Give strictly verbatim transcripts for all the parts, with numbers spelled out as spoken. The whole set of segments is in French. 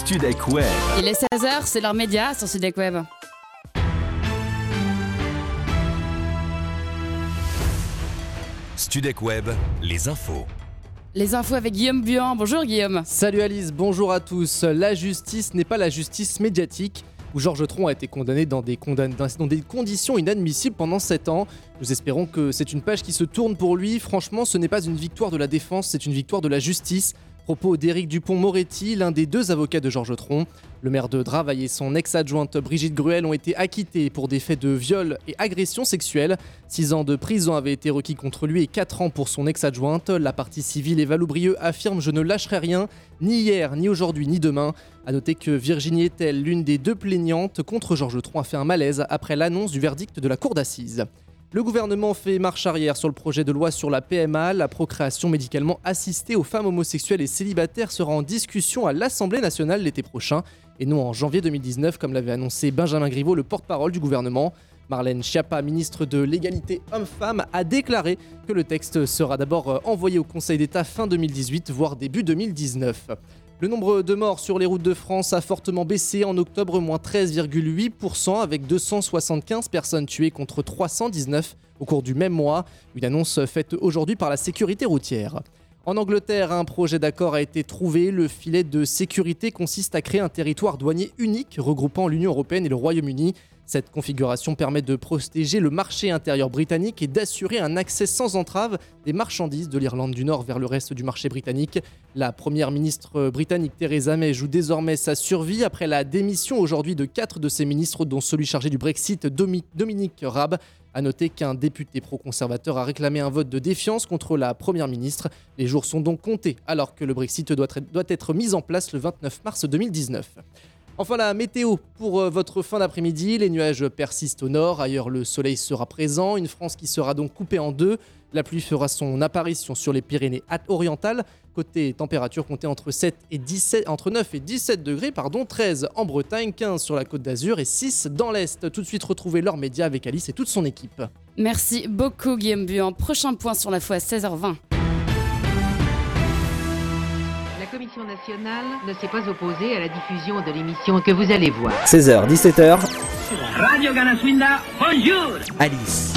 Studek Web. Il est seize heures, c'est leur média sur Studek Web. Studek Web, les infos. Les infos avec Guillaume Buan. Bonjour Guillaume. Salut Alice, bonjour à tous. La justice n'est pas la justice médiatique, où Georges Tron a été condamné dans des, condam... dans des conditions inadmissibles pendant sept ans. Nous espérons que c'est une page qui se tourne pour lui. Franchement, ce n'est pas une victoire de la défense, c'est une victoire de la justice. Propos d'Éric Dupond-Moretti, l'un des deux avocats de Georges Tron. Le maire de Draveil et son ex-adjointe Brigitte Gruel ont été acquittés pour des faits de viol et agression sexuelle. Six ans de prison avaient été requis contre lui et quatre ans pour son ex-adjointe. La partie civile Eva Loubrieux affirme « Je ne lâcherai rien, ni hier, ni aujourd'hui, ni demain ». A noter que Virginie Etel, l'une des deux plaignantes contre Georges Tron, a fait un malaise après l'annonce du verdict de la cour d'assises. Le gouvernement fait marche arrière sur le projet de loi sur la P M A. La procréation médicalement assistée aux femmes homosexuelles et célibataires sera en discussion à l'Assemblée nationale l'été prochain et non en janvier deux mille dix-neuf comme l'avait annoncé Benjamin Griveaux, le porte-parole du gouvernement. Marlène Schiappa, ministre de l'égalité homme-femme, a déclaré que le texte sera d'abord envoyé au Conseil d'État fin deux mille dix-huit, voire début deux mille dix-neuf. Le nombre de morts sur les routes de France a fortement baissé en octobre, moins treize virgule huit pour cent, avec deux cent soixante-quinze personnes tuées contre trois cent dix-neuf au cours du même mois. Une annonce faite aujourd'hui par la sécurité routière. En Angleterre, un projet d'accord a été trouvé. Le filet de sécurité consiste à créer un territoire douanier unique regroupant l'Union européenne et le Royaume-Uni. Cette configuration permet de protéger le marché intérieur britannique et d'assurer un accès sans entrave des marchandises de l'Irlande du Nord vers le reste du marché britannique. La première ministre britannique Theresa May joue désormais sa survie après la démission aujourd'hui de quatre de ses ministres, dont celui chargé du Brexit, Dominic Raab. A noter qu'un député pro-conservateur a réclamé un vote de défiance contre la première ministre. Les jours sont donc comptés alors que le Brexit doit être, doit être mis en place le vingt-neuf mars deux mille dix-neuf. Enfin, la météo pour votre fin d'après-midi. Les nuages persistent au nord, ailleurs le soleil sera présent. Une France qui sera donc coupée en deux. La pluie fera son apparition sur les Pyrénées orientales. Côté température, comptez entre, sept et dix-sept, entre neuf et dix-sept degrés, pardon, treize en Bretagne, quinze sur la Côte d'Azur et six dans l'Est. Tout de suite, retrouvez leurs médias avec Alice et toute son équipe. Merci beaucoup Guillaume Buan. Prochain point sur l'info à seize heures vingt. La Commission nationale ne s'est pas opposée à la diffusion de l'émission que vous allez voir. seize heures, dix-sept heures. Radio Ganaswinda, bonjour. Alice.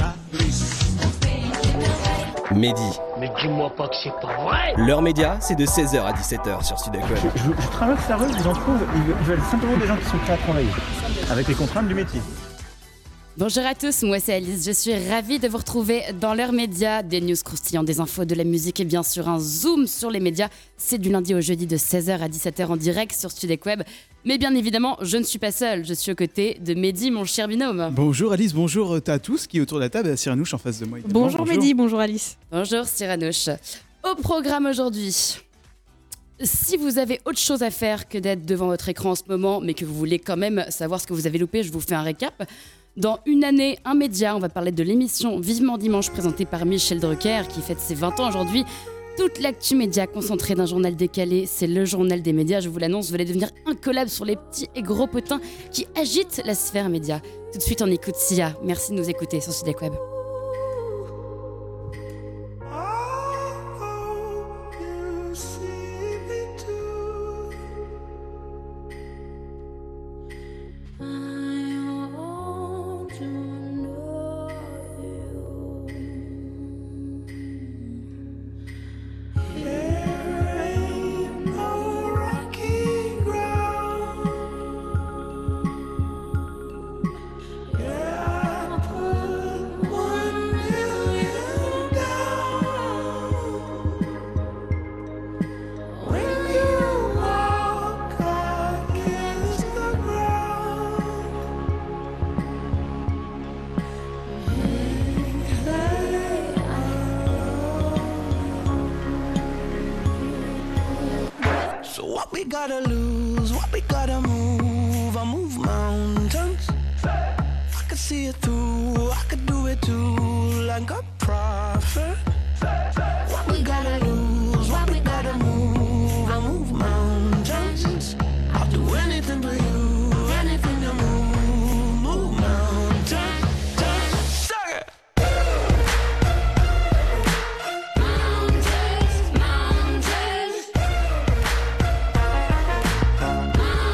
Mehdi. Mais dis-moi pas que c'est pas vrai. Leur média, c'est de seize heures à dix-sept heures sur Studek Web. Je, je, je traverse la rue, je vous en trouve, ils veulent simplement des gens qui sont prêts à travailler, avec les contraintes du métier. Bonjour à tous, moi c'est Alice, je suis ravie de vous retrouver dans leurs médias, des news croustillants, des infos, de la musique et bien sûr un zoom sur les médias. C'est du lundi au jeudi de seize heures à dix-sept heures en direct sur Studek Web. Mais bien évidemment, je ne suis pas seule, je suis aux côtés de Mehdi, mon cher binôme. Bonjour Alice, bonjour à tous qui est autour de la table, Cyranouche en face de moi. Également. Bonjour, bonjour Mehdi, bonjour Alice. Bonjour Cyranouche. Au programme aujourd'hui, si vous avez autre chose à faire que d'être devant votre écran en ce moment, mais que vous voulez quand même savoir ce que vous avez loupé, je vous fais un récap. Dans une année, un média, on va parler de l'émission Vivement Dimanche présentée par Michel Drucker qui fête ses vingt ans aujourd'hui. Toute l'actu média concentrée d'un journal décalé, c'est le journal des médias. Je vous l'annonce, vous allez devenir incollable sur les petits et gros potins qui agitent la sphère média. Tout de suite, on écoute Sia. Merci de nous écouter sur Studek Web. What we gotta lose, what we gotta move, I move mountains. I could see it through, I could do it too, like a prophet. What we gotta lose, what we gotta move, I move mountains. I'll do anything for you, anything to move, move mountains. Suck it! Mountains, mountains.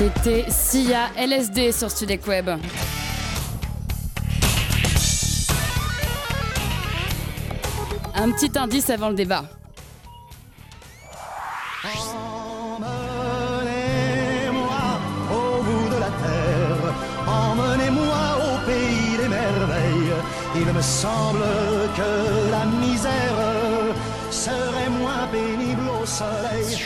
C'était Sia, L S D sur Studek Web. Un petit indice avant le débat. Emmenez-moi au bout de la terre, emmenez-moi au pays des merveilles. Il me semble que la misère serait moins pénible au soleil.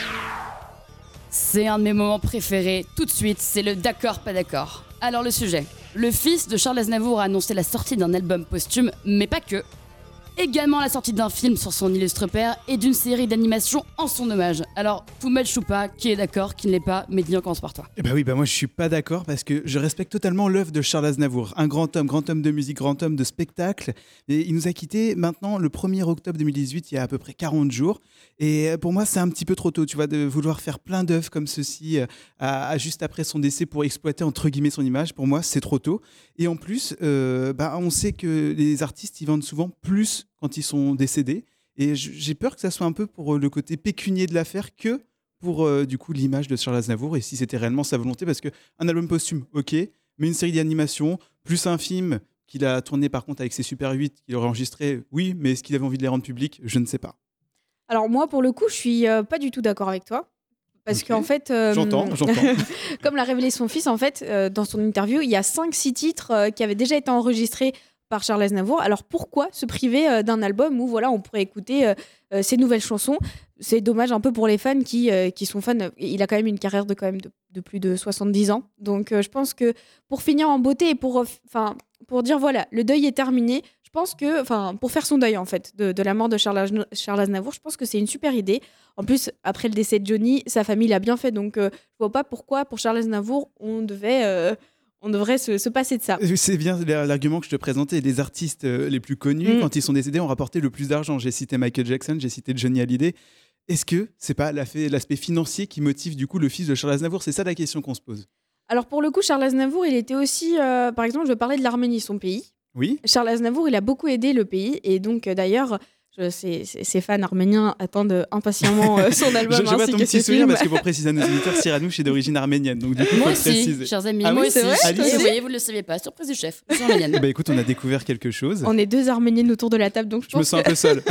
C'est un de mes moments préférés. Tout de suite, c'est le d'accord, pas d'accord. Alors le sujet. Le fils de Charles Aznavour a annoncé la sortie d'un album posthume, mais pas que. Également la sortie d'un film sur son illustre père et d'une série d'animation en son hommage. Alors, tout match ou pas, qui est d'accord, qui ne l'est pas, Mehdi, on commence par toi. Eh ben oui, bah moi je suis pas d'accord parce que je respecte totalement l'œuvre de Charles Aznavour. Un grand homme, grand homme de musique, grand homme de spectacle. Et il nous a quittés maintenant le premier octobre deux mille dix-huit, il y a à peu près quarante jours. Et pour moi, c'est un petit peu trop tôt, tu vois, de vouloir faire plein d'œuvres comme ceci euh, à, à juste après son décès pour exploiter entre guillemets son image. Pour moi, c'est trop tôt. Et en plus, euh, bah, on sait que les artistes, ils vendent souvent plus quand ils sont décédés. Et j'ai peur que ça soit un peu pour le côté pécunier de l'affaire que pour euh, du coup l'image de Charles Aznavour et si c'était réellement sa volonté, parce qu'un album posthume, ok, mais une série d'animation, plus un film qu'il a tourné par contre avec ses Super huit, qu'il aurait enregistré, oui, mais est-ce qu'il avait envie de les rendre publics? Je ne sais pas. Alors moi, pour le coup, je suis euh, pas du tout d'accord avec toi. Parce Ok. qu'en fait, euh, J'entends, j'entends. comme l'a révélé son fils, en fait, euh, dans son interview, il y a cinq six titres euh, qui avaient déjà été enregistrés par Charles Aznavour. Alors pourquoi se priver euh, d'un album où voilà, on pourrait écouter euh, euh, ses nouvelles chansons? C'est dommage un peu pour les fans qui, euh, qui sont fans. Il a quand même une carrière de, quand même de, de plus de soixante-dix ans. Donc euh, je pense que pour finir en beauté et pour, enfin, pour dire voilà, le deuil est terminé, je pense que, enfin, pour faire son deuil en fait de, de la mort de Charles, Azn- Charles Aznavour, je pense que c'est une super idée. En plus, après le décès de Johnny, sa famille l'a bien fait. Donc euh, je vois pas pourquoi pour Charles Aznavour on devait... euh, On devrait se, se passer de ça. C'est bien l'argument que je te présentais. Les artistes euh, les plus connus, Mm. quand ils sont décédés, ont rapporté le plus d'argent. J'ai cité Michael Jackson, j'ai cité Johnny Hallyday. Est-ce que c'est pas l'aspect l'aspect financier qui motive du coup le fils de Charles Aznavour? C'est ça la question qu'on se pose. Alors pour le coup, Charles Aznavour, il était aussi, euh, par exemple, je parlais de l'Arménie, son pays. Oui. Charles Aznavour, il a beaucoup aidé le pays. Et donc, euh, d'ailleurs, je- ses, ses- ses fans arméniens attendent impatiemment euh, son album Je, je vois ainsi ton que petit ses sourire films. parce que pour préciser à nos auditeurs, Cyranouche est d'origine arménienne. Donc du coup, Moi faut le aussi, préciser. chers amis, Ah moi oui, aussi. c'est vrai Et Alice vous voyez, vous ne le saviez pas, surprise du chef. Je suis arménienne. Bah écoute, on a découvert quelque chose. On est deux arméniennes autour de la table, donc je, Je me pense sens un que peu seul.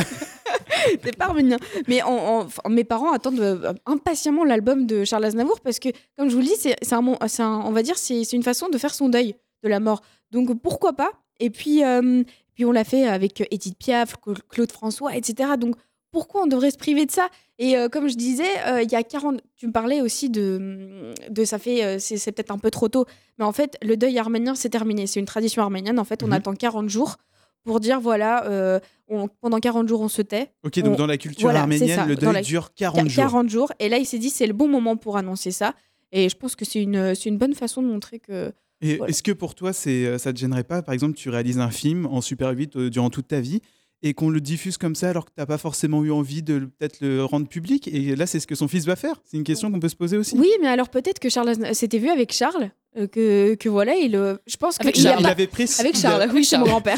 c'est pas arménien. Mais on- on- enfin, mes parents attendent euh, impatiemment l'album de Charles Aznavour parce que, comme je vous le dis, c'est c'est un, mon- c'est un- on va dire, c'est c'est une façon de faire son deuil de la mort. Donc pourquoi pas? Et puis, euh, puis on l'a fait avec Edith Piaf, Cla- Claude François, et cetera. Donc pourquoi on devrait se priver de ça? Et euh, comme je disais, euh, il y a quarante. Tu me parlais aussi de, de ça fait, euh, c'est c'est peut-être un peu trop tôt, mais en fait, le deuil arménien, c'est terminé. C'est une tradition arménienne. En fait, on Mhm. attend quarante jours pour dire voilà, euh, on- pendant quarante jours, on se tait. Ok, donc On- dans la culture voilà, c'est arménienne, ça, le dans deuil la- dure quarante jours. quarante jours. Et là, il s'est dit c'est le bon moment pour annoncer ça. Et je pense que c'est une, c'est une bonne façon de montrer que. Et Voilà. est-ce que pour toi, c'est, euh, ça te gênerait pas, par exemple, tu réalises un film en Super huit euh, durant toute ta vie et qu'on le diffuse comme ça alors que tu n'as pas forcément eu envie de le- peut-être le rendre public? Et là, c'est ce que son fils va faire. C'est une question qu'on peut se poser aussi. Oui, mais alors peut-être que Charles Azna- s'était vu avec Charles, euh, que, que voilà, il, euh, je pense que Avec il y a Charles. Il pas- avait, précisé, avec Charles, oui, c'est mon grand-père.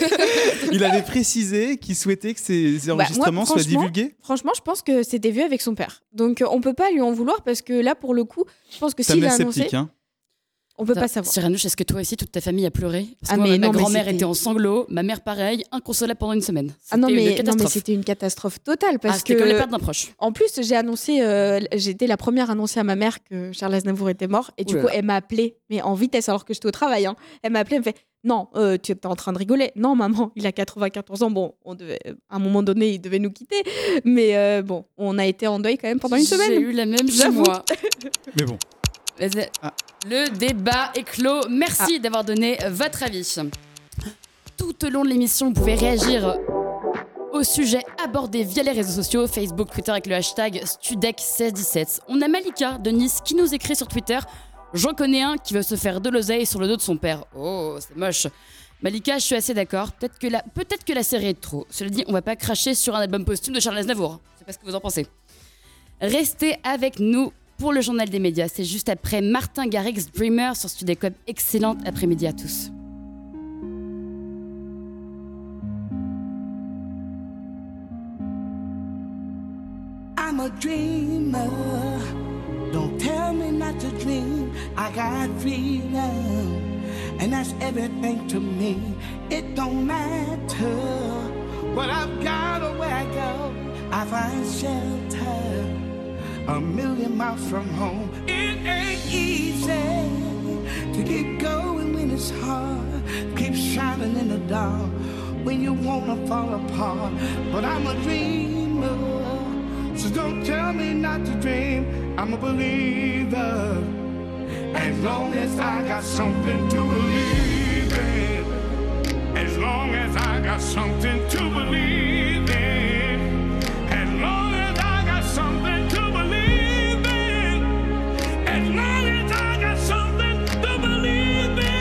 il avait précisé qu'il souhaitait que ces enregistrements soient Bah, franchement, divulgués. Franchement, je pense que c'était vu avec son père. Donc euh, on peut pas lui en vouloir parce que là, pour le coup, je pense que Ça s'il me a laisse annoncé, sceptique. Hein. on peut pas savoir. Cyranouche, est-ce que toi aussi, toute ta famille a pleuré? Parce Ah, que moi, mais ma non, mais grand-mère c'était- était en sanglots, ma mère pareil, inconsolable pendant une semaine. Ah non, C'était mais, une non, mais catastrophe. c'était une catastrophe totale Ah, parce c'était que. comme la perte d'un proche. En plus, j'ai annoncé, euh, j'étais la première à annoncer à ma mère que Charles Aznavour était mort. Et du Ouh là coup, là. elle m'a appelé, mais en vitesse, alors que j'étais au travail. Hein. Elle m'a appelé, elle me fait non, euh, tu es en train de rigoler. Non, maman, il a quatre-vingt-quatorze ans. Bon, on devait, à un moment donné, il devait nous quitter. Mais euh, bon, on a été en deuil quand même pendant une J'ai semaine. eu la même chez J'avoue. moi. Mais bon. Vas-y. Ah. Le débat est clos. Merci d'avoir donné votre avis. Tout au long de l'émission, vous pouvez réagir au sujet abordé via les réseaux sociaux, Facebook, Twitter avec le hashtag Studek seize dix-sept. On a Malika de Nice qui nous écrit sur Twitter « J'en connais un qui veut se faire de l'oseille sur le dos de son père. » Oh, c'est moche. Malika, je suis assez d'accord. Peut-être que, la... Peut-être que la série est trop. Cela dit, on va pas cracher sur un album posthume de Charles Aznavour. Je sais pas ce que vous en pensez. Restez avec nous pour le journal des médias. C'est juste après Martin Garrix Dreamer sur Studek Web. Excellente après-midi à tous. I'm a dreamer. Don't tell me not not to dream. I got freedom, and that's everything to me. It don't matter what I've got or where I go. I find shelter a million miles from home. It ain't easy to keep going when it's hard. Keep shining in the dark when you wanna fall apart. But I'm a dreamer, so don't tell me not to dream. I'm a believer, as long as I got something to believe in. As long as I got something to believe in. As long as I got something to believe in. As long as I got something to believe in.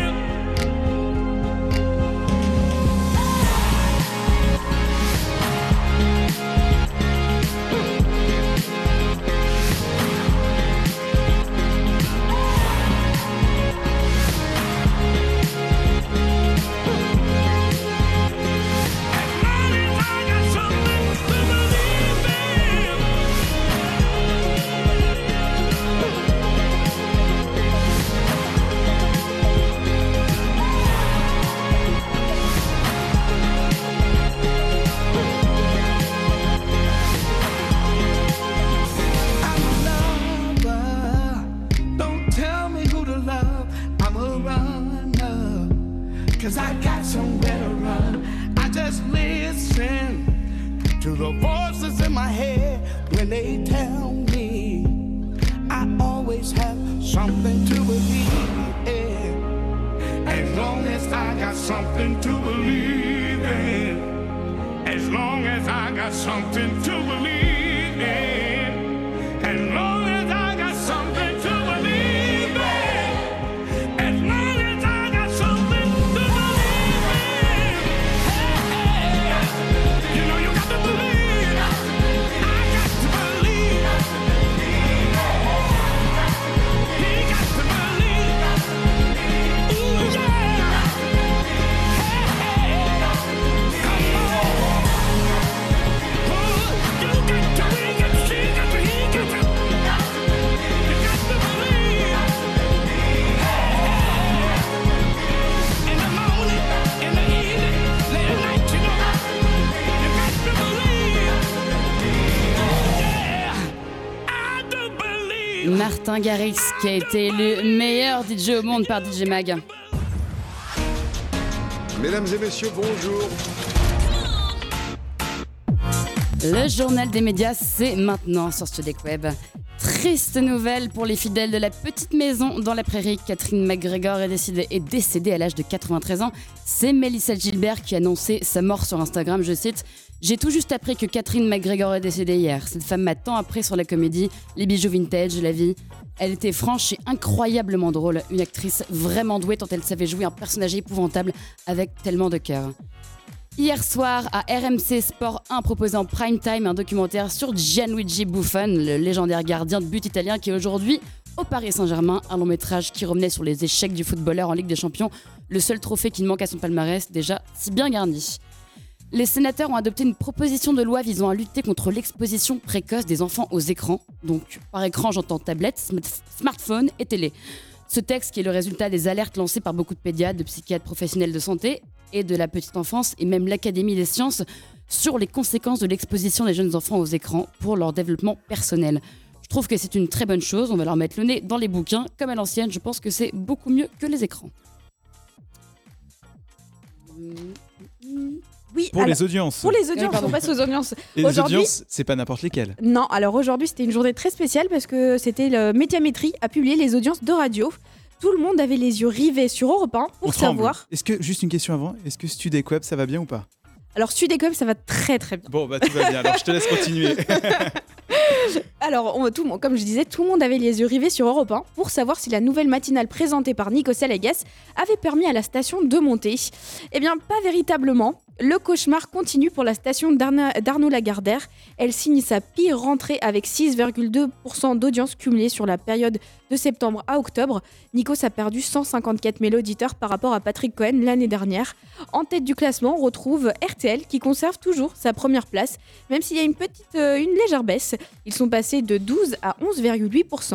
Cause I got somewhere to run. I just listen to the voices in my head when they tell me I always have something to believe in. As long as I got something to believe in. As long as I got something to believe in. As long as I got something to believe in. As long as I got something to believe in. Hey, hey. You know you got to believe. I got to believe. He got to believe. Ooh, yeah. Hey, hey. Come on. Ooh, you got to, we got to, she got to, he got to. You got to believe. Hey, hey. In the morning, in the evening, late at night, you know. You got to believe. Yeah. I do believe. Martin Garrix qui a été élu meilleur D J au monde par D J Mag. Mesdames et messieurs, bonjour. Le journal des médias, c'est maintenant sur Studek Web. Triste nouvelle pour les fidèles de la petite maison dans la prairie. Catherine McGregor est décédée, est décédée à l'âge de quatre-vingt-treize ans. C'est Mélissa Gilbert qui a annoncé sa mort sur Instagram. Je cite « J'ai tout juste appris que Catherine McGregor est décédée hier. Cette femme m'a tant appris sur la comédie, les bijoux vintage, la vie. Elle était franche et incroyablement drôle. Une actrice vraiment douée tant elle savait jouer un personnage épouvantable avec tellement de cœur. » Hier soir, à R M C Sport un, proposé en prime time un documentaire sur Gianluigi Buffon, le légendaire gardien de but italien qui est aujourd'hui au Paris Saint-Germain, un long métrage qui revenait sur les échecs du footballeur en Ligue des Champions, le seul trophée qu'il manque à son palmarès, déjà si bien garni. Les sénateurs ont adopté une proposition de loi visant à lutter contre l'exposition précoce des enfants aux écrans. Donc, par écran, j'entends tablette, smartphone et télé. Ce texte, qui est le résultat des alertes lancées par beaucoup de pédiatres, de psychiatres professionnels de santé et de la petite enfance, et même l'Académie des sciences, sur les conséquences de l'exposition des jeunes enfants aux écrans pour leur développement personnel. Je trouve que c'est une très bonne chose, on va leur mettre le nez dans les bouquins. Comme à l'ancienne, je pense que c'est beaucoup mieux que les écrans. Oui, Pour alors, les audiences. Pour les audiences, on passe aux audiences. Et les Aujourd'hui- audiences, c'est pas n'importe lesquelles. Non, alors aujourd'hui, c'était une journée très spéciale parce que c'était le Médiamétrie a publié les audiences de radio. Tout le monde avait les yeux rivés sur Europe un pour On tremble. savoir. Est-ce que, juste une question avant, est-ce que Studek Web, ça va bien ou pas? Alors, Studecom, ça va très très bien. Bon, bah tout va bien, alors je te laisse continuer. Alors, on- tout, le monde- comme je disais, tout le monde avait les yeux rivés sur Europe un pour savoir si la nouvelle matinale présentée par Nico Salagas avait permis à la station de monter. Eh bien, pas véritablement. Le cauchemar continue pour la station d'Arna- d'Arnaud Lagardère. Elle signe sa pire rentrée avec six virgule deux pour cent d'audience cumulée sur la période de septembre à octobre. Nikos a perdu cent cinquante-quatre mille auditeurs par rapport à Patrick Cohen l'année dernière. En tête du classement, on retrouve R T L qui conserve toujours sa première place, même s'il y a une petite, euh, une légère baisse. Ils sont passés de douze à onze virgule huit pour cent.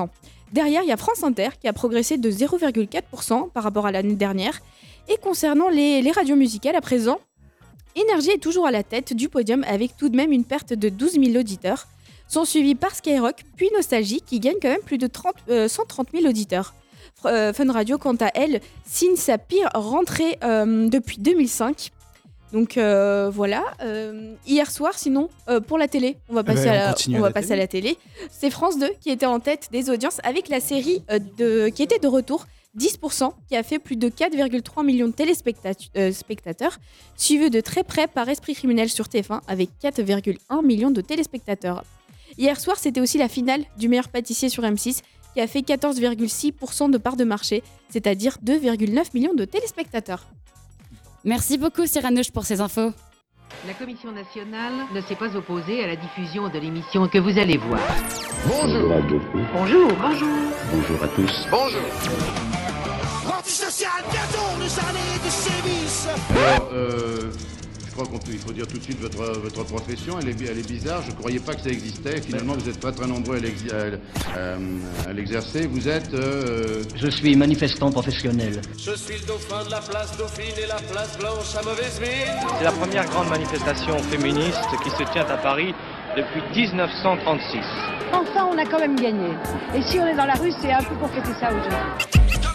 Derrière, il y a France Inter qui a progressé de zéro virgule quatre pour cent par rapport à l'année dernière. Et concernant les, les radios musicales, à présent, Énergie est toujours à la tête du podium avec tout de même une perte de douze mille auditeurs. Sont suivis par Skyrock, puis Nostalgie qui gagne quand même plus de trente, euh, cent trente mille auditeurs. Euh, Fun Radio, quant à elle, signe sa pire rentrée euh, depuis deux mille cinq. Donc euh, voilà. Euh, hier soir, sinon, euh, pour la télé, on va passer, bah, à, la, on on à va la passer télé. à la télé. C'est France deux qui était en tête des audiences avec la série euh, de, qui était de retour, dix pour cent, qui a fait plus de quatre virgule trois millions de téléspectateurs, euh, spectateurs, suivi de très près par Esprit criminel sur T F un avec quatre virgule un millions de téléspectateurs. Hier soir, c'était aussi la finale du meilleur pâtissier sur M six qui a fait quatorze virgule six pour cent de part de marché, c'est-à-dire deux virgule neuf millions de téléspectateurs. Merci beaucoup Cyranouche pour ces infos. La Commission nationale ne s'est pas opposée à la diffusion de l'émission que vous allez voir. Bonjour. Bonjour, bonjour. Bonjour à tous. Bonjour. Antisocial, bientôt les années de sévices. Alors, euh, je crois qu'on peut, il faut dire tout de suite votre, votre profession, elle est, elle est bizarre, je ne croyais pas que ça existait, finalement vous êtes très très nombreux à, l'exi- à, à, à l'exercer, vous êtes... Euh... Je suis manifestant professionnel. Je suis le dauphin de la place Dauphine et la place Blanche à mauvaise mine. C'est la première grande manifestation féministe qui se tient à Paris depuis dix-neuf cent trente-six. Enfin, on a quand même gagné. Et si on est dans la rue, c'est un peu pour fêter ça aujourd'hui.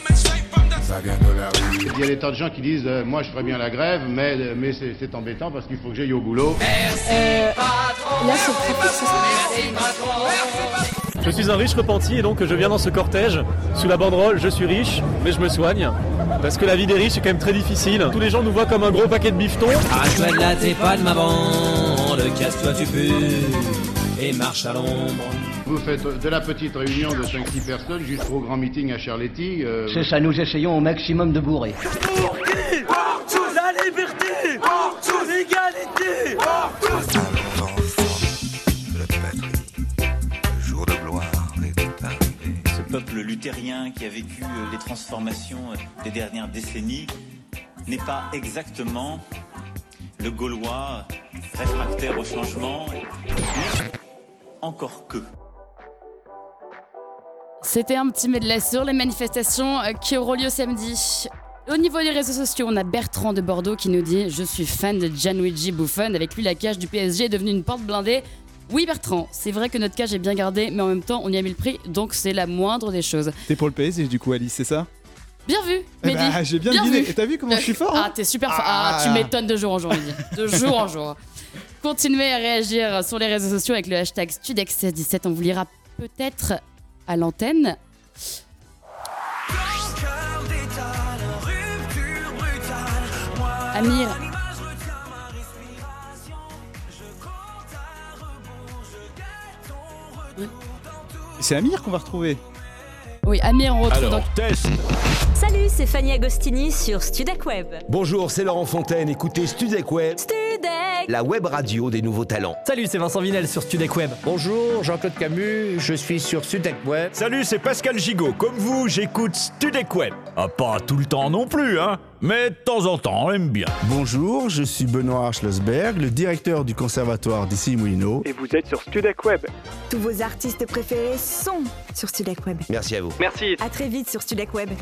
Il y a des tas de gens qui disent euh, moi je ferais bien la grève, mais, mais c'est, c'est embêtant parce qu'il faut que j'aille au boulot. Euh, là, c'est pratique, Je suis un riche repenti et donc je viens dans ce cortège sous la banderole « Je suis riche, mais je me soigne ». Parce que la vie des riches est quand même très difficile. Tous les gens nous voient comme un gros paquet de bifetons. Arrache-toi de là, t'es pas de ma bande, casse-toi tu peux, et marche à l'ombre. Vous faites de la petite réunion de cinq six personnes jusqu'au grand meeting à Charletti. Euh... C'est ça, nous essayons au maximum de bourrer. Pour qui ? Pour tous la liberté. Pour tous l'égalité. Pour tous. De la patrie, le jour de gloire est arrivé. Ce peuple luthérien qui a vécu les transformations des dernières décennies n'est pas exactement le Gaulois réfractaire au changement, mais encore que. C'était un petit medley sur les manifestations qui auront lieu samedi. Au niveau des réseaux sociaux, on a Bertrand de Bordeaux qui nous dit « Je suis fan de Gianluigi Buffon, avec lui la cage du P S G est devenue une porte blindée ». Oui Bertrand, c'est vrai que notre cage est bien gardée, mais en même temps on y a mis le prix, donc c'est la moindre des choses. T'es pour le P S G du coup Alice, c'est ça ? Bien vu, eh Mehdi. bah, j'ai bien, bien deviné. Et t'as vu comment je suis fort hein. Ah, t'es super fort. Ah. ah, tu m'étonnes de jour en jour, Mehdi. De jour en jour. Continuez à réagir sur les réseaux sociaux avec le hashtag Studex dix-sept. On vous lira peut-être à l'antenne. Amir. C'est Amir qu'on va retrouver. Oui, Amir, on retrouve Alors, donc... test. Salut, c'est Fanny Agostini sur Studec Web. Bonjour, c'est Laurent Fontaine, écoutez Studec Web. Studec, la web radio des nouveaux talents. Salut, c'est Vincent Vinel sur Studec Web. Bonjour, Jean-Claude Camus, je suis sur Studec Web. Salut, c'est Pascal Gigot, comme vous, j'écoute Studec Web. Ah, pas tout le temps non plus, hein, mais de temps en temps, on aime bien. Bonjour, je suis Benoît Arschlosberg, le directeur du conservatoire d'Issy-Moulineaux. Et vous êtes sur Studec Web. Tous vos artistes préférés sont sur Studec Web. Merci à vous. Merci. À très vite sur Studec Web.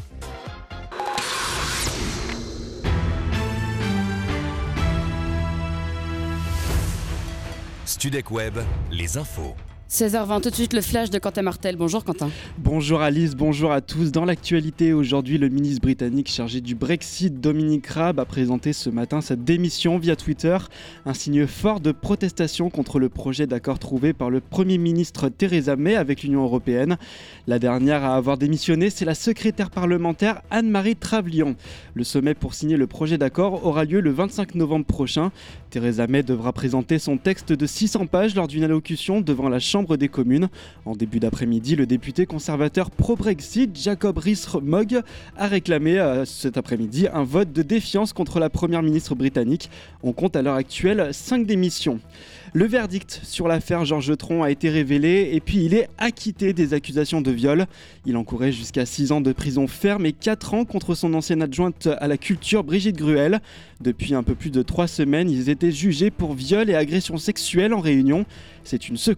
Studec Web, les infos. seize heures vingt, tout de suite le flash de Quentin Martel. Bonjour Quentin. Bonjour Alice, bonjour à tous. Dans l'actualité aujourd'hui, le ministre britannique chargé du Brexit, Dominic Raab, a présenté ce matin sa démission via Twitter. Un signe fort de protestation contre le projet d'accord trouvé par le Premier ministre Theresa May avec l'Union européenne. La dernière à avoir démissionné, c'est la secrétaire parlementaire Anne-Marie Travlion. Le sommet pour signer le projet d'accord aura lieu le vingt-cinq novembre prochain. Theresa May devra présenter son texte de six cents pages lors d'une allocution devant la Chambre des communes. En début d'après-midi, le député conservateur pro-Brexit, Jacob Rees-Mogg, a réclamé euh, cet après-midi un vote de défiance contre la première ministre britannique. On compte à l'heure actuelle cinq démissions. Le verdict sur l'affaire Georges Tron a été révélé et puis il est acquitté des accusations de viol. Il encourait jusqu'à six ans de prison ferme et quatre ans contre son ancienne adjointe à la culture Brigitte Gruel. Depuis un peu plus de trois semaines, ils étaient jugés pour viol et agression sexuelle en réunion. C'est une secousse qui s'est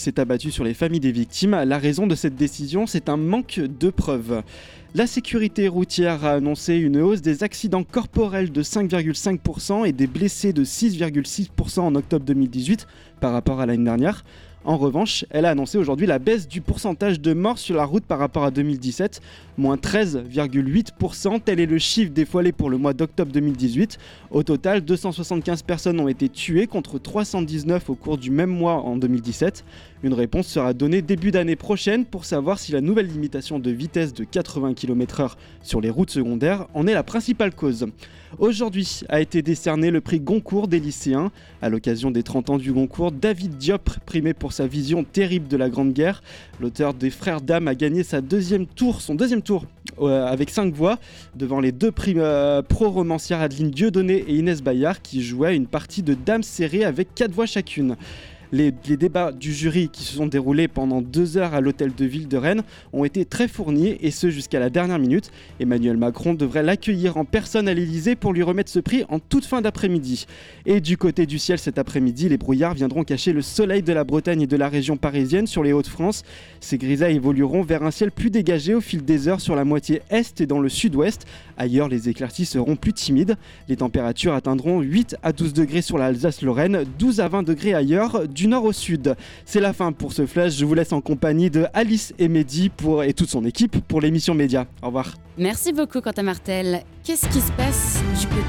s'est abattu sur les familles des victimes. La raison de cette décision, c'est un manque de preuves. La sécurité routière a annoncé une hausse des accidents corporels de cinq virgule cinq pour cent et des blessés de six virgule six pour cent en octobre deux mille dix-huit par rapport à l'année dernière. En revanche, elle a annoncé aujourd'hui la baisse du pourcentage de morts sur la route par rapport à deux mille dix-sept, moins treize virgule huit pour cent, tel est le chiffre dévoilé pour le mois d'octobre deux mille dix-huit. Au total, deux cent soixante-quinze personnes ont été tuées contre trois cent dix-neuf au cours du même mois en deux mille dix-sept. Une réponse sera donnée début d'année prochaine pour savoir si la nouvelle limitation de vitesse de quatre-vingts kilomètres heure sur les routes secondaires en est la principale cause. Aujourd'hui a été décerné le prix Goncourt des lycéens. À l'occasion des trente ans du Goncourt, David Diop, primé pour sa vision terrible de la Grande Guerre. L'auteur des Frères d'Âme a gagné sa deuxième tour, son deuxième tour euh, avec cinq voix devant les deux prim- euh, pro-romancières Adeline Dieudonné et Inès Bayard qui jouaient une partie de dames serrées avec quatre voix chacune. Les, les débats du jury qui se sont déroulés pendant deux heures à l'hôtel de ville de Rennes ont été très fournis et ce jusqu'à la dernière minute. Emmanuel Macron devrait l'accueillir en personne à l'Elysée pour lui remettre ce prix en toute fin d'après-midi. Et du côté du ciel cet après-midi, les brouillards viendront cacher le soleil de la Bretagne et de la région parisienne sur les Hauts-de-France. Ces grisailles évolueront vers un ciel plus dégagé au fil des heures sur la moitié est et dans le sud-ouest. Ailleurs, les éclaircies seront plus timides. Les températures atteindront huit à douze degrés sur l'Alsace-Lorraine, douze à vingt degrés ailleurs, du nord au sud. C'est la fin pour ce flash. Je vous laisse en compagnie de Alice et Mehdi pour, et toute son équipe pour l'émission Média. Au revoir. Merci beaucoup Quentin Martel. Qu'est-ce qui se passe du côté...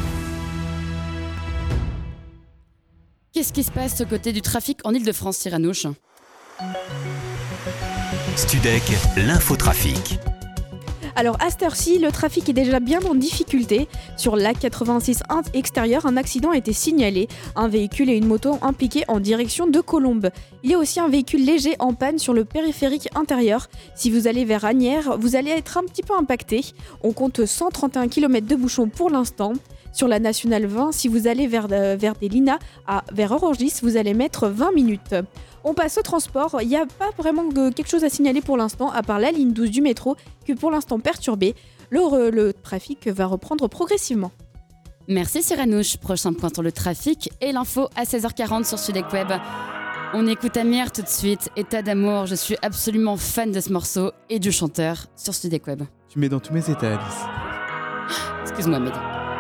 Qu'est-ce qui se passe au côté du trafic en Ile-de-France, Cyranouche ? Studec, l'infotrafic. Alors à cette heure-ci, le trafic est déjà bien en difficulté. Sur l'A quatre-vingt-six extérieur, un accident a été signalé. Un véhicule et une moto impliqués en direction de Colombes. Il y a aussi un véhicule léger en panne sur le périphérique intérieur. Si vous allez vers Asnières, vous allez être un petit peu impacté. On compte cent trente et un kilomètres de bouchons pour l'instant. Sur la nationale vingt, si vous allez vers, euh, vers des Linas, à, vers Orangis, vous allez mettre vingt minutes. On passe au transport. Il n'y a pas vraiment quelque chose à signaler pour l'instant, à part la ligne douze du métro, qui est pour l'instant perturbée. Le, le trafic va reprendre progressivement. Merci Cyranouche. Prochain point sur le trafic et l'info à seize heures quarante sur Studec Web. On écoute Amir tout de suite. État d'amour. Je suis absolument fan de ce morceau et du chanteur sur Studec Web. Tu mets dans tous mes états, Alice. Excuse-moi, Mehdi.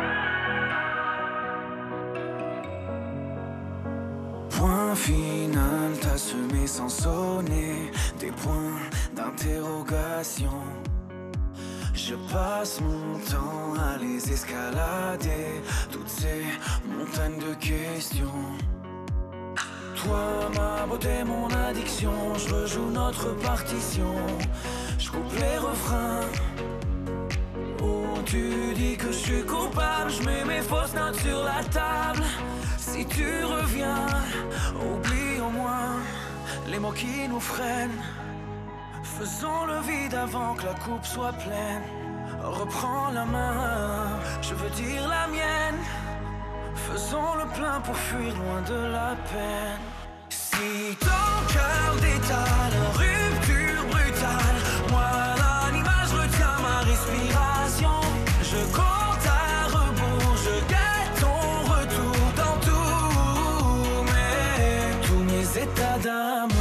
Point final, t'as semé sans sonner des points d'interrogation. Je passe mon temps à les escalader, toutes ces montagnes de questions. Toi, ma beauté, mon addiction, je rejoue notre partition. Je coupe les refrains où tu dis que je suis coupable. Je mets mes fausses notes sur la table. Si tu reviens, oublie au moins les mots qui nous freinent. Faisons le vide avant que la coupe soit pleine. Reprends la main, je veux dire la mienne. Faisons le plein pour fuir loin de la peine. Si ton cœur détale, rupture brutale, moi l'animal, je retiens ma respiration. Je compte à rebours, je guette ton retour dans tous mes, tous mes états d'amour.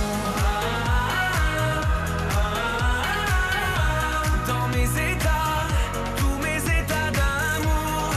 Dans mes états, tous mes états d'amour.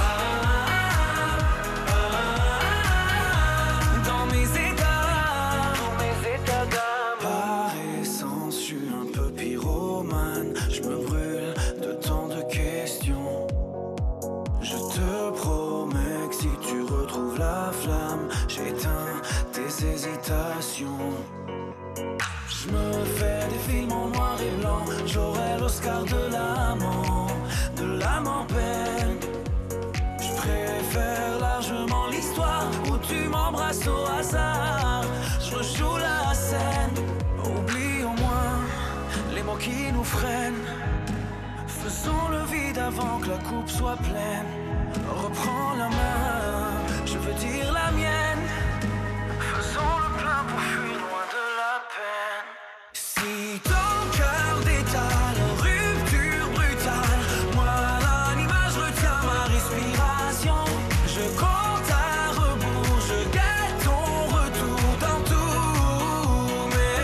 Dans mes états, tous mes états d'amour. Par essence, je suis un peu pyromane. Je me brûle de tant de questions. Je te promets que si tu retrouves la flamme, j'éteins tes hésitations. Je me fais des films en noir et blanc. J'aurai l'Oscar de l'amant, de l'âme en peine. Je préfère largement l'histoire où tu m'embrasses au hasard. Je rejoue la scène. Oublie au moins les mots qui nous freinent. Faisons le vide avant que la coupe soit pleine. Reprends la main, je veux dire la mienne. Faisons le plein pour fuir loin de la peine. Si ton cœur détale, rupture brutale, moi l'animal, je retiens ma respiration. Je compte à rebours, je guette ton retour dans tous mes,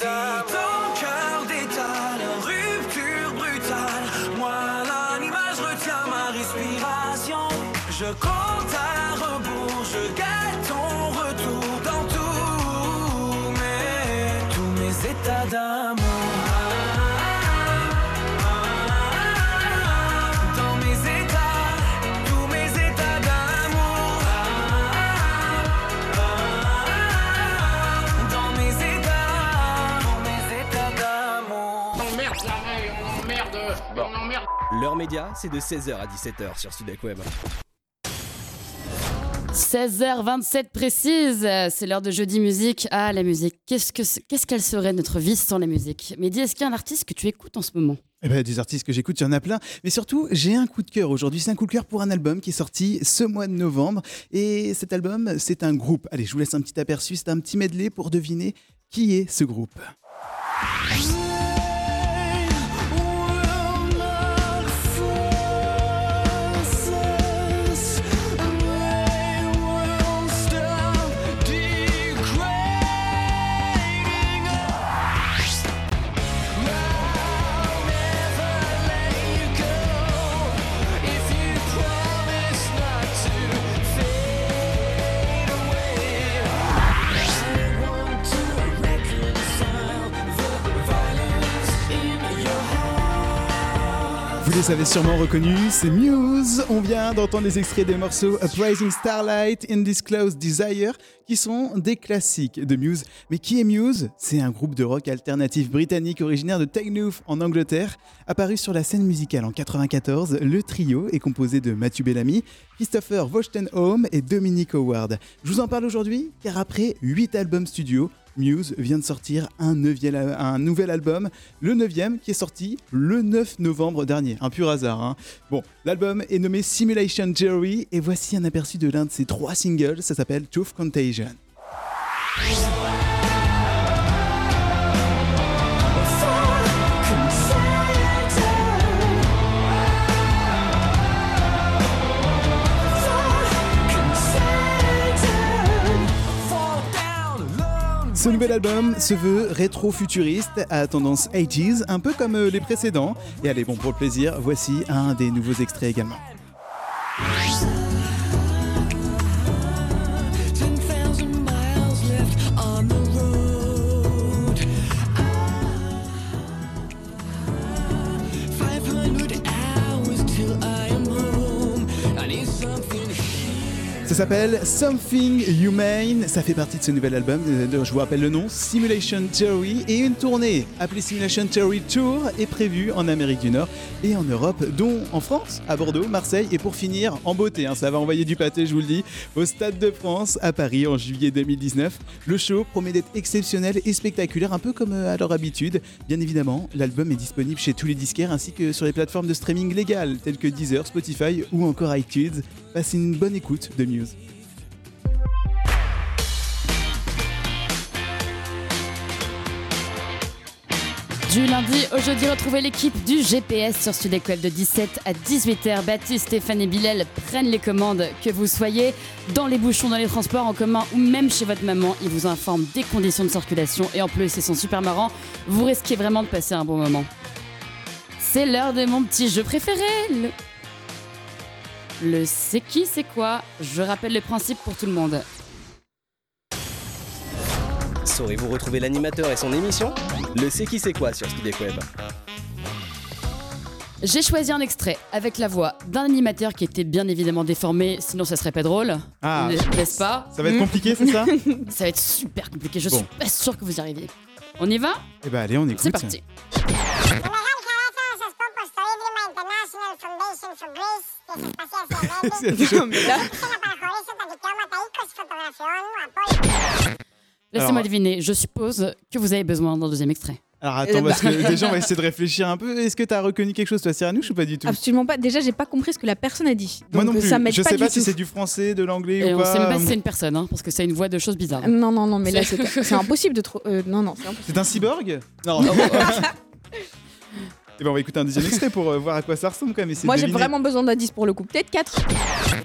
ton cœur détale, rupture brutale. Moi, l'animal, je retiens ma respiration. Je compte à rebours, je guette ton retour dans tous mes, tous mes états d'amour. Dans mes états, tous mes états d'amour. Dans mes états, dans mes états d'amour. On emmerde la on emmerde, on emmerde. L'heure média, c'est de seize heures à dix-sept heures sur Studek Web. seize heures vingt-sept précise, c'est l'heure de Jeudi Musique. Ah, la musique, qu'est-ce, que, qu'est-ce qu'elle serait notre vie sans la musique? Mehdi, est-ce qu'il y a un artiste que tu écoutes en ce moment? Eh ben, des artistes que j'écoute, il y en a plein. Mais surtout, j'ai un coup de cœur aujourd'hui. C'est un coup de cœur pour un album qui est sorti ce mois de novembre. Et cet album, c'est un groupe. Allez, je vous laisse un petit aperçu. C'est un petit medley pour deviner qui est ce groupe. Vous les avez sûrement reconnus, c'est Muse. On vient d'entendre les extraits des morceaux Uprising Starlight, Undisclosed Desire, qui sont des classiques de Muse. Mais qui est Muse? C'est un groupe de rock alternatif britannique originaire de Teignmouth en Angleterre. Apparu sur la scène musicale en quatre-vingt-quatorze, le trio est composé de Matthew Bellamy, Christopher Wolstenholme et Dominic Howard. Je vous en parle aujourd'hui car après huit albums studio, Muse vient de sortir un, neuvième, un nouvel album, le neuvième qui est sorti le neuf novembre dernier. Un pur hasard, hein. Bon, l'album est nommé Simulation Theory et voici un aperçu de l'un de ses trois singles, ça s'appelle Truth Contagion. Ce nouvel album se veut rétro-futuriste à tendance quatre-vingt-dix, un peu comme les précédents. Et allez, bon, pour le plaisir, voici un des nouveaux extraits également. Ça s'appelle Something Humane, ça fait partie de ce nouvel album, je vous rappelle le nom, Simulation Theory, et une tournée appelée Simulation Theory Tour est prévue en Amérique du Nord et en Europe, dont en France, à Bordeaux, Marseille, et pour finir, en beauté, hein, ça va envoyer du pâté, je vous le dis, au Stade de France, à Paris, en juillet deux mille dix-neuf. Le show promet d'être exceptionnel et spectaculaire, un peu comme à leur habitude. Bien évidemment, l'album est disponible chez tous les disquaires ainsi que sur les plateformes de streaming légales, telles que Deezer, Spotify ou encore iTunes. Passez une bonne écoute de Muse. Du lundi au jeudi, retrouvez l'équipe du G P S sur Studek Web de dix-sept à dix-huit heures. Baptiste, Stéphane et Bilal prennent les commandes. Que vous soyez dans les bouchons, dans les transports en commun ou même chez votre maman, ils vous informent des conditions de circulation. Et en plus, ils sont super marrants. Vous risquez vraiment de passer un bon moment. C'est l'heure de mon petit jeu préféré. Le, le c'est qui, c'est quoi. Je rappelle le principe pour tout le monde. Saurez-vous retrouver l'animateur et son émission? Le C'est qui c'est quoi sur Studek Web. J'ai choisi un extrait avec la voix d'un animateur qui était bien évidemment déformé, sinon ça serait pas drôle. Ah, n'est-ce pas? Ça va être compliqué, c'est ça? Ça va être super compliqué, je bon. suis pas sûre que vous y arriviez. On y va? Eh ben allez, on écoute. C'est parti. Laissez-moi Alors, deviner, je suppose que vous avez besoin d'un deuxième extrait. Alors attends, parce que déjà on va essayer de réfléchir un peu. Est-ce que tu as reconnu quelque chose toi, Cyranouche, ou pas du tout? Absolument pas. Déjà, j'ai pas compris ce que la personne a dit. Moi non plus. Ça m'aide je pas sais du pas tout. si c'est du français, de l'anglais Et ou on pas. sait même pas si c'est une personne, hein, parce que c'est une voix de choses bizarres. Non, non, non, mais là, c'est, c'est impossible de trop. Euh, non, non, c'est impossible. C'est un cyborg? Non. Et ben on va écouter un deuxième extrait pour euh, voir à quoi ça ressemble quand même. Moi, j'ai vraiment besoin d'indices pour le coup. Peut-être quatre.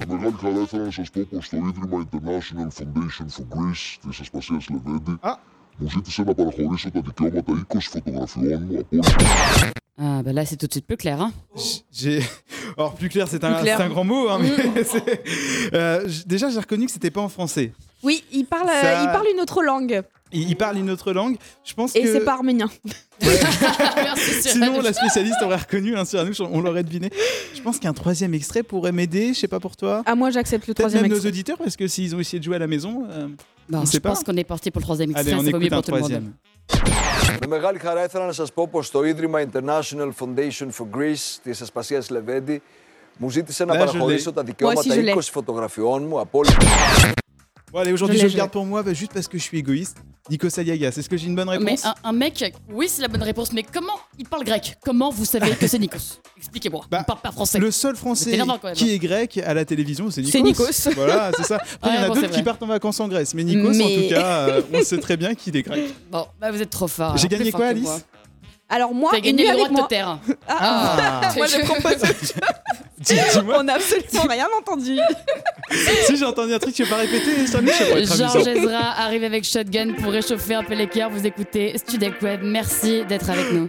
Μεγάλη χαρά ήθελα να σας πω πως το Ίδρυμα International Foundation for Greece της Ασπασίας Λεβέντη Ah. Μου ζήτησε να παραχωρήσω τα δικαιώματα είκοσι φωτογραφιών μου από όλη. Ah bah là c'est tout de suite plus clair. Hein. J'ai... Alors plus clair, c'est un, Plus clair. c'est un grand mot, hein, mais c'est... Euh, j- déjà j'ai reconnu que c'était pas en français. Oui, il parle, euh, Ça- il parle une autre langue. Il, il parle une autre langue. Je pense Et que c'est pas arménien. Merci, sinon la spécialiste aurait reconnu, hein, sur Anouche, on l'aurait deviné. Je pense qu'un troisième extrait pourrait m'aider. Je sais pas pour toi. Ah moi j'accepte le Peut-être troisième même nos extrait. auditeurs, parce que s'ils ont essayé de jouer à la maison, euh, Bon, on je sait pas. pense qu'on est parti pour le troisième extrait. Allez, on Ça vaut mieux écoute un pour tout le monde. troisième. Με μεγάλη χαρά ήθελα να σας πω πως το Ίδρυμα International Foundation for Greece της Ασπασίας Λεβέντη μου ζήτησε να Là, je παραχωρήσω l'ai. τα δικαιώματα Moi aussi, je l'ai. είκοσι φωτογραφιών μου από όλη. Bon allez, aujourd'hui Je je l'ai, le garde pour moi, bah, juste parce que je suis égoïste. Nikos Aliagas, est-ce que j'ai une bonne Mais réponse? un, un mec, oui c'est la bonne réponse, mais comment il parle grec? Comment vous savez que c'est Nikos? Expliquez-moi, Bah, il parle pas français. Le seul français C'est énervant, quand même. qui est grec à la télévision, c'est Nikos. C'est Nikos. Voilà, c'est ça. Après, il y en Ouais, a bon, d'autres c'est qui vrai. partent en vacances en Grèce, mais Nikos, en Mais- tout cas, euh, on sait très bien qu'il est grec. Bon, bah vous êtes trop fort. J'ai alors, gagné plus fort quoi, que Alice? moi. Alors moi, T'as une gagné nuit le avec droit de moi. te taire. Ah, moi je propose. Dis- dis-moi. On n'a absolument rien entendu. Si j'ai entendu un truc, tu veux pas répéter, ça pourrait être amusant. Georges Ezra arrive avec Shotgun pour réchauffer un peu les cœurs. Vous écoutez Studek Web. Merci d'être avec nous.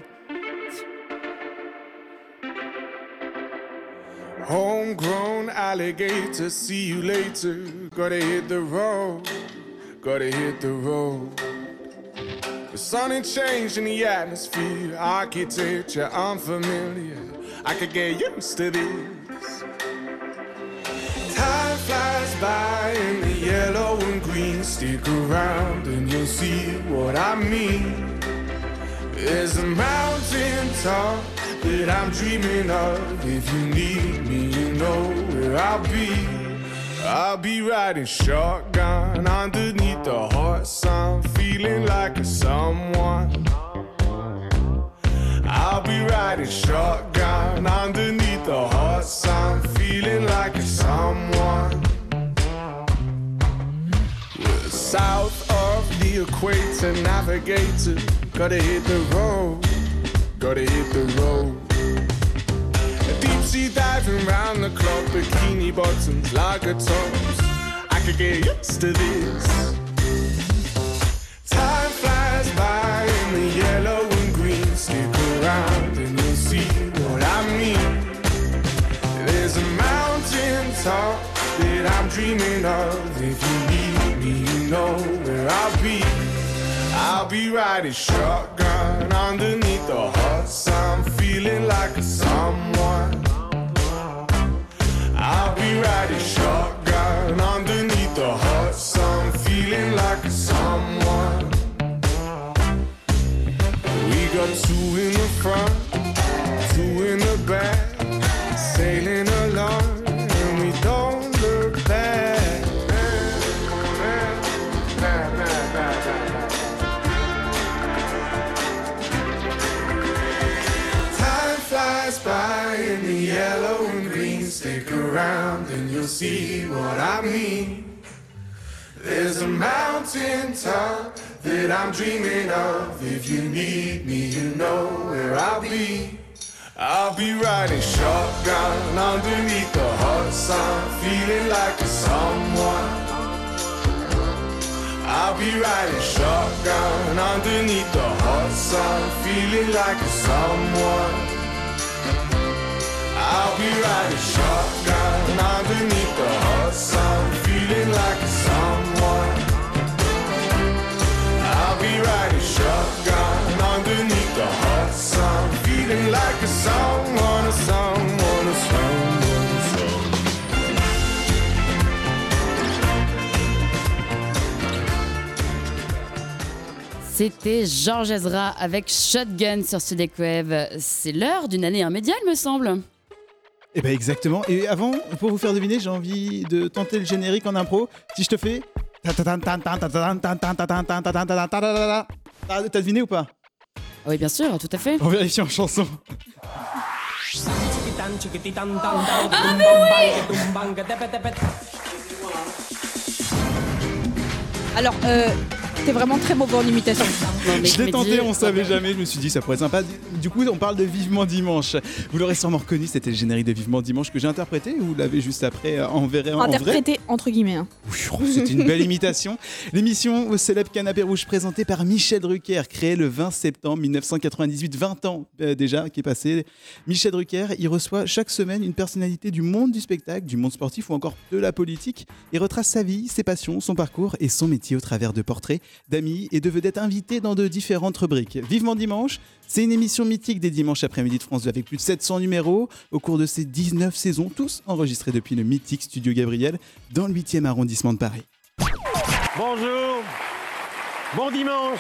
Homegrown alligator, see you later. Gotta hit the road, gotta hit the road. The sun ain't changing the atmosphere, architecture unfamiliar. I could get used to this. Time flies by in the yellow and green. Stick around and you'll see what I mean. There's a mountain top that I'm dreaming of. If you need me, you know where I'll be. I'll be riding shotgun underneath the hot sun, feeling like a someone. I'll be riding shotgun underneath the hot sun, feeling like a someone. We're south of the equator, navigator. Gotta hit the road, gotta hit the road. Deep sea diving round the clock, bikini bottoms, lager tops. I could get used to this. Time flies by in the yellow and green. Stick around and you'll see what I mean. There's a mountain top that I'm dreaming of. If you need me, you know where I'll be. I'll be riding shotgun underneath the hot sun, feeling like a someone. I'll be riding shotgun underneath the hot sun, feeling like a someone. We got two in the front, two in the back, sailing along, and we don't look back. Time flies by in the yellow and green. Stick around and you'll see what I mean. There's a mountain top that I'm dreaming of. If you need me, you know where I'll be. I'll be riding shotgun underneath the hot sun, feeling like a someone. I'll be riding shotgun underneath the hot sun, feeling like a someone. I'll be riding shotgun underneath the hot sun, feeling like a someone. I'll be riding shotgun underneath the hot sun, feeling like a someone, a someone, a someone, a someone. C'était Georges Ezra avec Shotgun sur Studek Web. C'est l'heure d'une année immédiate, il me semble. Et ben exactement. Et avant, pour vous faire deviner, j'ai envie de tenter le générique en impro. Si je te fais... T'as deviné ou pas? Oui, bien sûr, tout à fait. On vérifie en chanson. Alors, euh, t'es vraiment très mauvais en imitation. mais je l'ai me tenté, dis- on savait jamais, je me suis dit ça pourrait être sympa. Du coup, on parle de Vivement Dimanche. Vous l'aurez sûrement reconnu, c'était le générique de Vivement Dimanche que j'ai interprété, ou vous l'avez juste après euh, en verré en vrai? Interprété entre guillemets. Hein. Oui, oh, c'est une belle imitation. L'émission au célèbre Canapé Rouge présentée par Michel Drucker, créée le vingt septembre mille neuf cent quatre-vingt-dix-huit, vingt ans euh, déjà qui est passé. Michel Drucker, il reçoit chaque semaine une personnalité du monde du spectacle, du monde sportif ou encore de la politique. Il retrace sa vie, ses passions, son parcours et son métier au travers de portraits, d'amis et de vedettes invités dans de différentes rubriques. Vivement Dimanche, c'est une émission mythique des dimanches après-midi de France deux avec plus de sept cents numéros au cours de ces dix-neuf saisons, tous enregistrés depuis le mythique Studio Gabriel dans le huitième arrondissement de Paris. Bonjour, bon dimanche.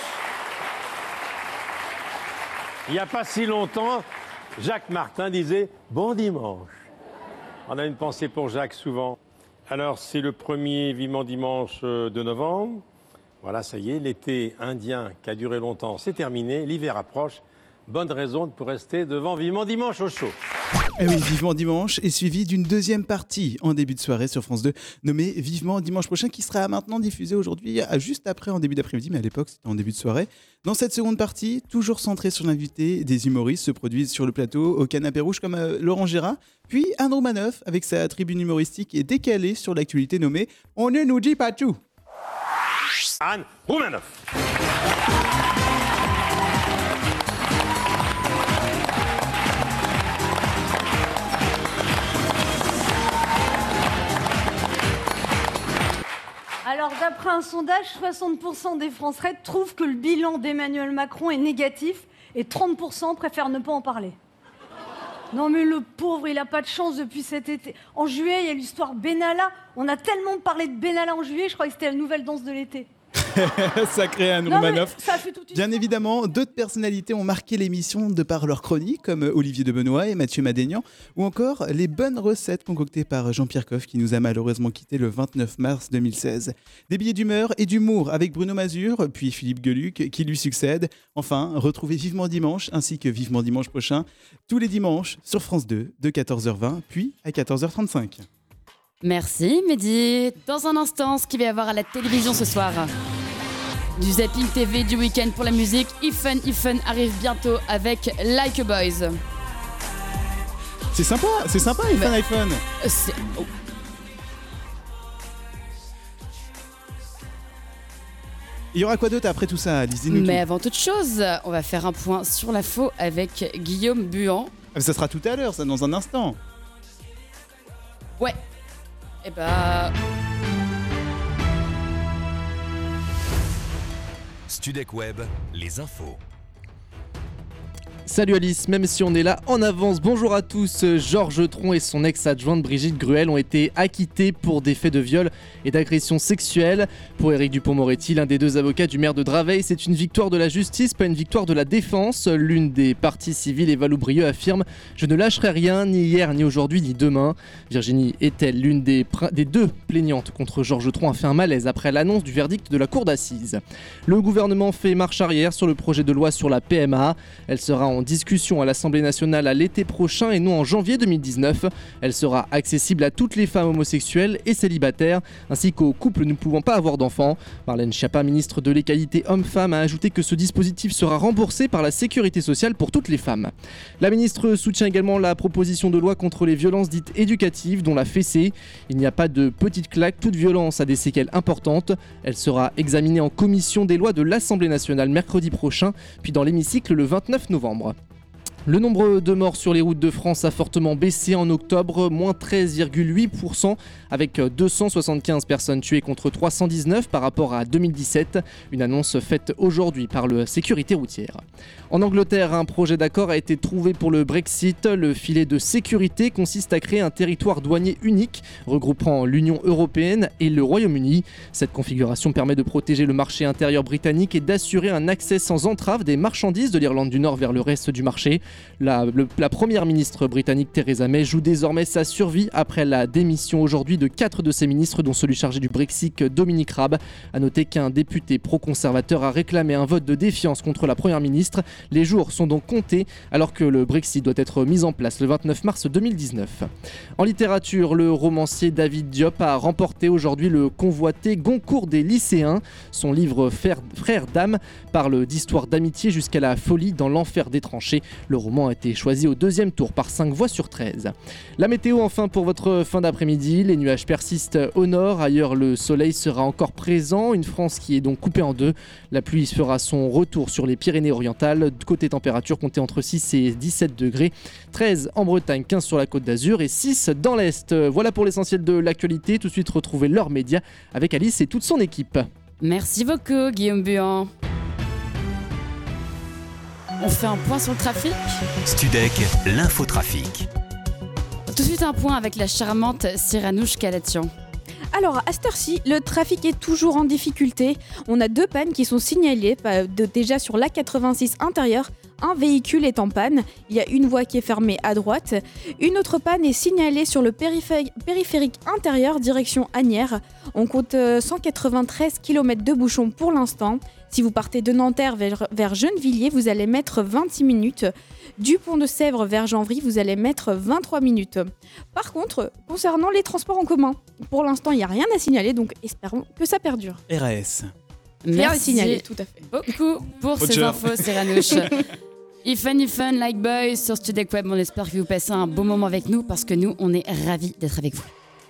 Il n'y a pas si longtemps, Jacques Martin disait « Bon dimanche ». On a une pensée pour Jacques souvent. Alors c'est le premier Vivement Dimanche de novembre. Voilà, ça y est, l'été indien qui a duré longtemps, c'est terminé. L'hiver approche. Bonne raison pour rester devant Vivement Dimanche au chaud. Et oui, Vivement Dimanche est suivi d'une deuxième partie en début de soirée sur France deux, nommée Vivement Dimanche prochain, qui sera maintenant diffusée aujourd'hui, juste après en début d'après-midi, mais à l'époque c'était en début de soirée. Dans cette seconde partie, toujours centrée sur l'invité, des humoristes se produisent sur le plateau au Canapé Rouge comme euh, Laurent Gérard, puis Anne Romanoff avec sa tribune humoristique et décalée sur l'actualité nommée On ne nous dit pas tout. Anne Romanoff. Alors, d'après un sondage, soixante pour cent des Français trouvent que le bilan d'Emmanuel Macron est négatif et trente pour cent préfèrent ne pas en parler. Non mais le pauvre, il n'a pas de chance depuis cet été. En juillet, il y a l'histoire Benalla. On a tellement parlé de Benalla en juillet, je crois que c'était la nouvelle danse de l'été. Sacré Anne Non, Romanoff. mais ça a fait toute une Bien évidemment, d'autres personnalités ont marqué l'émission de par leur chronique, comme Olivier de Benoît et Mathieu Madénian, ou encore les bonnes recettes concoctées par Jean-Pierre Coff, qui nous a malheureusement quitté le vingt-neuf mars deux mille seize. Des billets d'humeur et d'humour avec Bruno Mazur, puis Philippe Geluc, qui lui succède. Enfin, retrouvez Vivement Dimanche, ainsi que Vivement Dimanche prochain, tous les dimanches sur France deux, de quatorze heures vingt, puis à quatorze heures trente-cinq. Merci Mehdi. Dans un instant, ce qu'il va y avoir à la télévision ce soir. Du zapping T V, du week-end pour la musique. Ifun Ifun arrive bientôt avec Like a Boys. C'est sympa, c'est sympa iPhone Mais- iPhone. Euh, c'est- oh. Il y aura quoi d'autre après tout ça, Dis-nous Mais tout. avant toute chose, on va faire un point sur l'info avec Guillaume Buan. Ah, ça sera tout à l'heure, ça dans un instant. Ouais. Et bah. Studec Web, les infos. Salut Alice, même si on est là en avance, bonjour à tous. Georges Tron et son ex-adjointe Brigitte Gruel ont été acquittés pour des faits de viol et d'agression sexuelle. Pour Éric Dupond-Moretti, l'un des deux avocats du maire de Draveil, c'est une victoire de la justice, pas une victoire de la défense. L'une des parties civiles, Eva Loubrieux, affirme « Je ne lâcherai rien, ni hier, ni aujourd'hui, ni demain ». Virginie Etel, l'une des, pr- des deux plaignantes contre Georges Tron, a fait un malaise après l'annonce du verdict de la cour d'assises. Le gouvernement fait marche arrière sur le projet de loi sur la P M A. Elle sera en discussion à l'Assemblée nationale à l'été prochain et non en janvier deux mille dix-neuf. Elle sera accessible à toutes les femmes homosexuelles et célibataires, ainsi qu'aux couples ne pouvant pas avoir d'enfants. Marlène Schiappa, ministre de l'égalité homme-femme, a ajouté que ce dispositif sera remboursé par la sécurité sociale pour toutes les femmes. La ministre soutient également la proposition de loi contre les violences dites éducatives, dont la fessée. Il n'y a pas de petite claque, toute violence a des séquelles importantes. Elle sera examinée en commission des lois de l'Assemblée nationale mercredi prochain, puis dans l'hémicycle le vingt-neuf novembre. Le nombre de morts sur les routes de France a fortement baissé en octobre, moins treize virgule huit pour cent, avec deux cent soixante-quinze personnes tuées contre trois cent dix-neuf par rapport à deux mille dix-sept. Une annonce faite aujourd'hui par la sécurité routière. En Angleterre, un projet d'accord a été trouvé pour le Brexit. Le filet de sécurité consiste à créer un territoire douanier unique, regroupant l'Union européenne et le Royaume-Uni. Cette configuration permet de protéger le marché intérieur britannique et d'assurer un accès sans entrave des marchandises de l'Irlande du Nord vers le reste du marché. La, le, la première ministre britannique Theresa May joue désormais sa survie après la démission aujourd'hui de quatre de ses ministres, dont celui chargé du Brexit, Dominic Raab. A noter qu'un député pro-conservateur a réclamé un vote de défiance contre la première ministre. Les jours sont donc comptés alors que le Brexit doit être mis en place le vingt-neuf mars deux mille dix-neuf. En littérature, le romancier David Diop a remporté aujourd'hui le convoité Goncourt des lycéens. Son livre Frères d'âme parle d'histoire d'amitié jusqu'à la folie dans l'enfer des tranchées. Le roman a été choisi au deuxième tour par cinq voix sur treize. La météo enfin pour votre fin d'après-midi. Les nuages persistent au nord, ailleurs le soleil sera encore présent. Une France qui est donc coupée en deux. La pluie fera son retour sur les Pyrénées-Orientales. Côté température, comptez entre six et dix-sept degrés. treize en Bretagne, quinze sur la Côte d'Azur et six dans l'Est. Voilà pour l'essentiel de l'actualité. Tout de suite, retrouvez leurs médias avec Alice et toute son équipe. Merci beaucoup, Guillaume Buan. On fait un point sur le trafic. Studec, l'infotrafic. Tout de suite, un point avec la charmante Cyranouche Calation. Alors, à cette heure-ci, le trafic est toujours en difficulté. On a deux pannes qui sont signalées de, déjà sur l'A quatre-vingt-six intérieur. Un véhicule est en panne. Il y a une voie qui est fermée à droite. Une autre panne est signalée sur le périphérique, périphérique intérieur, direction Asnières. On compte cent quatre-vingt-treize kilomètres de bouchons pour l'instant. Si vous partez de Nanterre vers, vers Gennevilliers, vous allez mettre vingt-six minutes. Du Pont de Sèvres vers Janvry, vous allez mettre vingt-trois minutes. Par contre, concernant les transports en commun, pour l'instant, il n'y a rien à signaler, donc espérons que ça perdure. R A S. Rien à signaler, tout à fait. Beaucoup pour ces infos, Cyranouche. If fun, if fun, like boys, sur Studec Web, on espère que vous passez un bon moment avec nous, parce que nous, on est ravis d'être avec vous.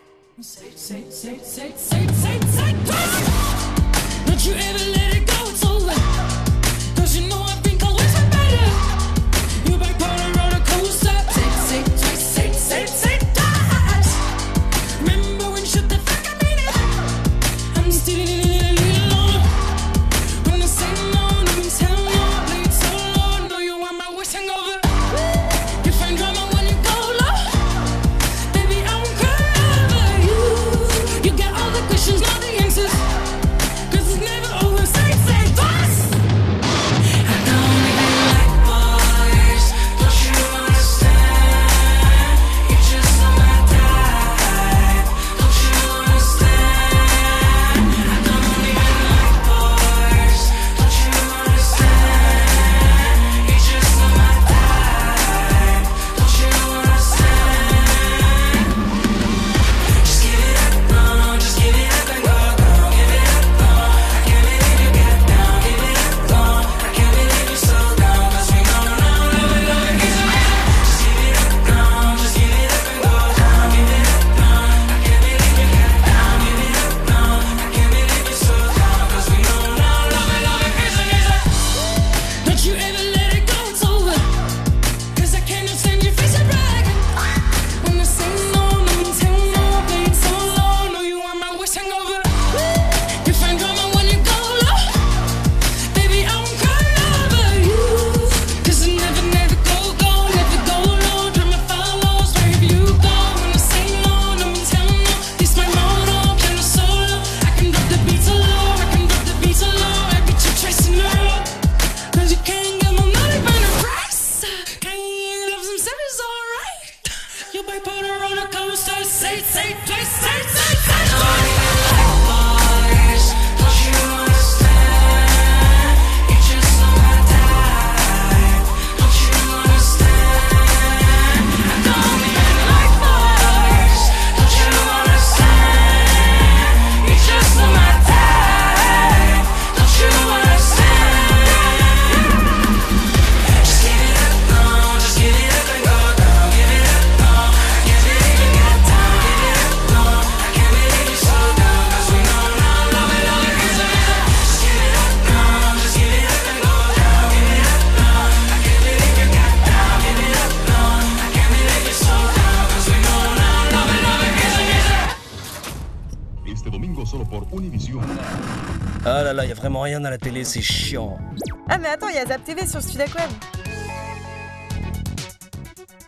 Ah là là, y a vraiment rien à la télé, c'est chiant. Ah mais attends, il y a Zap T V sur Studec Web.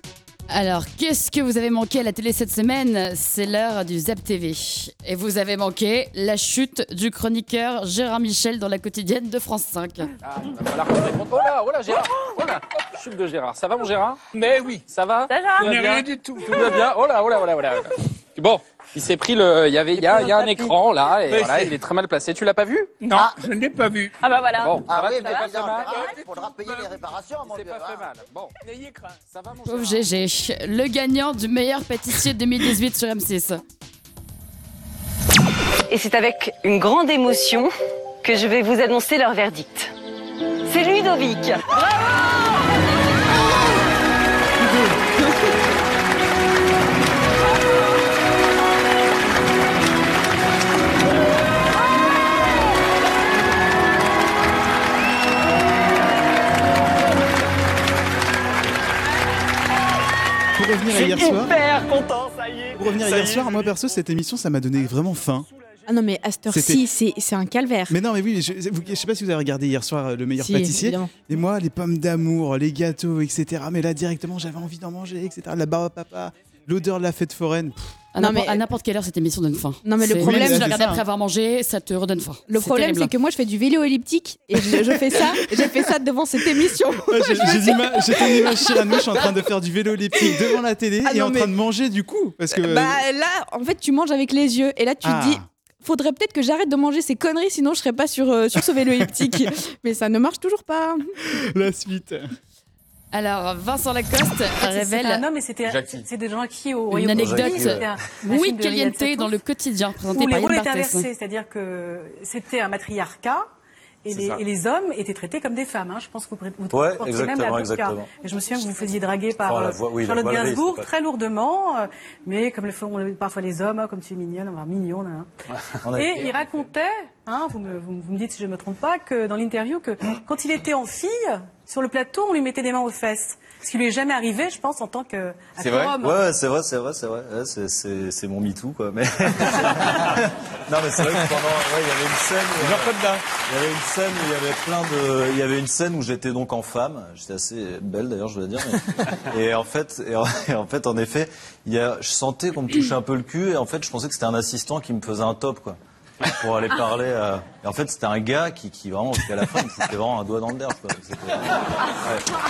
Alors, qu'est-ce que vous avez manqué à la télé cette semaine? C'est l'heure du Zap T V. Et vous avez manqué la chute du chroniqueur Gérard Michel dans la quotidienne de France cinq. Ah, il va falloir qu'on réponde. Oh là, oh là, Gérard. Oh là, chute de Gérard. Ça va, mon Gérard? Mais oui. Ça va? Ça va. Tout va bien. Rien du tout. Tout va bien. Oh là, oh là, oh là, oh là. Bon, il s'est pris le. Il y avait, il y a, il y a un écran là, et voilà, il est très mal placé. Tu l'as pas vu? Non, ah. je ne l'ai pas vu. Ah bah voilà. Bon, ah ça va, oui, tu t'es pas fait mal. Il faudra payer les réparations, mon vieux. C'est pas fait mal. Bon, n'ayez crainte. Ça va, mon Pauvre G G, le gagnant du meilleur pâtissier deux mille dix-huit sur M six. Et c'est avec une grande émotion que je vais vous annoncer leur verdict. C'est Ludovic. Pour revenir à hier soir, hyper content, ça y est. pour revenir à Ça hier y est, soir, je- moi perso, cette émission, ça m'a donné vraiment faim. Ah non, mais à cette heure-ci, c'est c'est un calvaire. Mais non, mais oui, je, vous- je sais pas si vous avez regardé hier soir euh, le meilleur Si, pâtissier. évidemment. Et moi, les pommes d'amour, les gâteaux, et cetera. Mais là, directement, j'avais envie d'en manger, et cetera. La barbe à papa, l'odeur de la fête foraine. Pff. À Non, n'importe- mais- à n'importe quelle heure, cette émission donne faim. Non, mais le C'est- problème, même si c'est tu regardes ça, après hein. avoir mangé, ça te redonne faim. Le problème, terrible. c'est que moi, je fais du vélo elliptique et je, je fais ça, j'ai fait ça devant cette émission. Ouais, j'ai- j'ai l'ima- J'étais une image Cyrano, je suis en train de faire du vélo elliptique devant la télé Ah et non, en mais- train de manger du coup. Parce que. Bah là, en fait, tu manges avec les yeux et là, tu Ah. te dis. Faudrait peut-être que j'arrête de manger ces conneries, sinon je serais pas sur, euh, sur ce vélo elliptique. Mais ça ne marche toujours pas. La suite. Alors, Vincent Lacoste révèle C'était un homme et c'était Jackie. c'est des gens qui au une Royaume-Uni. anecdote C'était un- un oui film de Riyad caliente Satouf, dans le quotidien présenté où les par rôles Yann étaient Barthès. inversés, c'est-à-dire que c'était un matriarcat. Et C'est les, ça. et les hommes étaient traités comme des femmes. Hein. Je pense que vous, vous Ouais, portiez même exactement, la burqa. exactement. Et je me souviens que vous vous faisiez draguer par Oh, la euh, voix- oui, la Charlotte voilerie, Gainsbourg c'est pas- très lourdement, euh, mais comme le font euh, parfois les hommes, hein, comme tu es mignonne, enfin, mignon. Là, hein. On a- Et il racontait, hein, vous, me, vous, me- vous me dites si je ne me trompe pas, que dans l'interview, que quand il était en fille, sur le plateau, on lui mettait des mains aux fesses. Ce qui lui est jamais arrivé, je pense, en tant que C'est vrai. homme. Ouais, ouais, c'est vrai, c'est vrai, c'est vrai. Ouais, c'est, c'est, c'est mon MeToo, quoi. Mais non, mais c'est vrai que pendant, ouais, il y avait une scène. Où, euh, il y avait une scène où il y avait plein de, il y avait une scène où j'étais donc en femme. J'étais assez belle d'ailleurs, je dois dire. Mais- et en fait, et en, et en fait, en effet, il y a, je sentais qu'on me touchait un peu le cul. Et en fait, je pensais que c'était un assistant qui me faisait un top, quoi. Pour aller parler à... Et en fait, c'était un gars qui, qui vraiment, jusqu'à la fin, il me foutait vraiment un doigt dans le derge, quoi. Donc, c'était- ouais.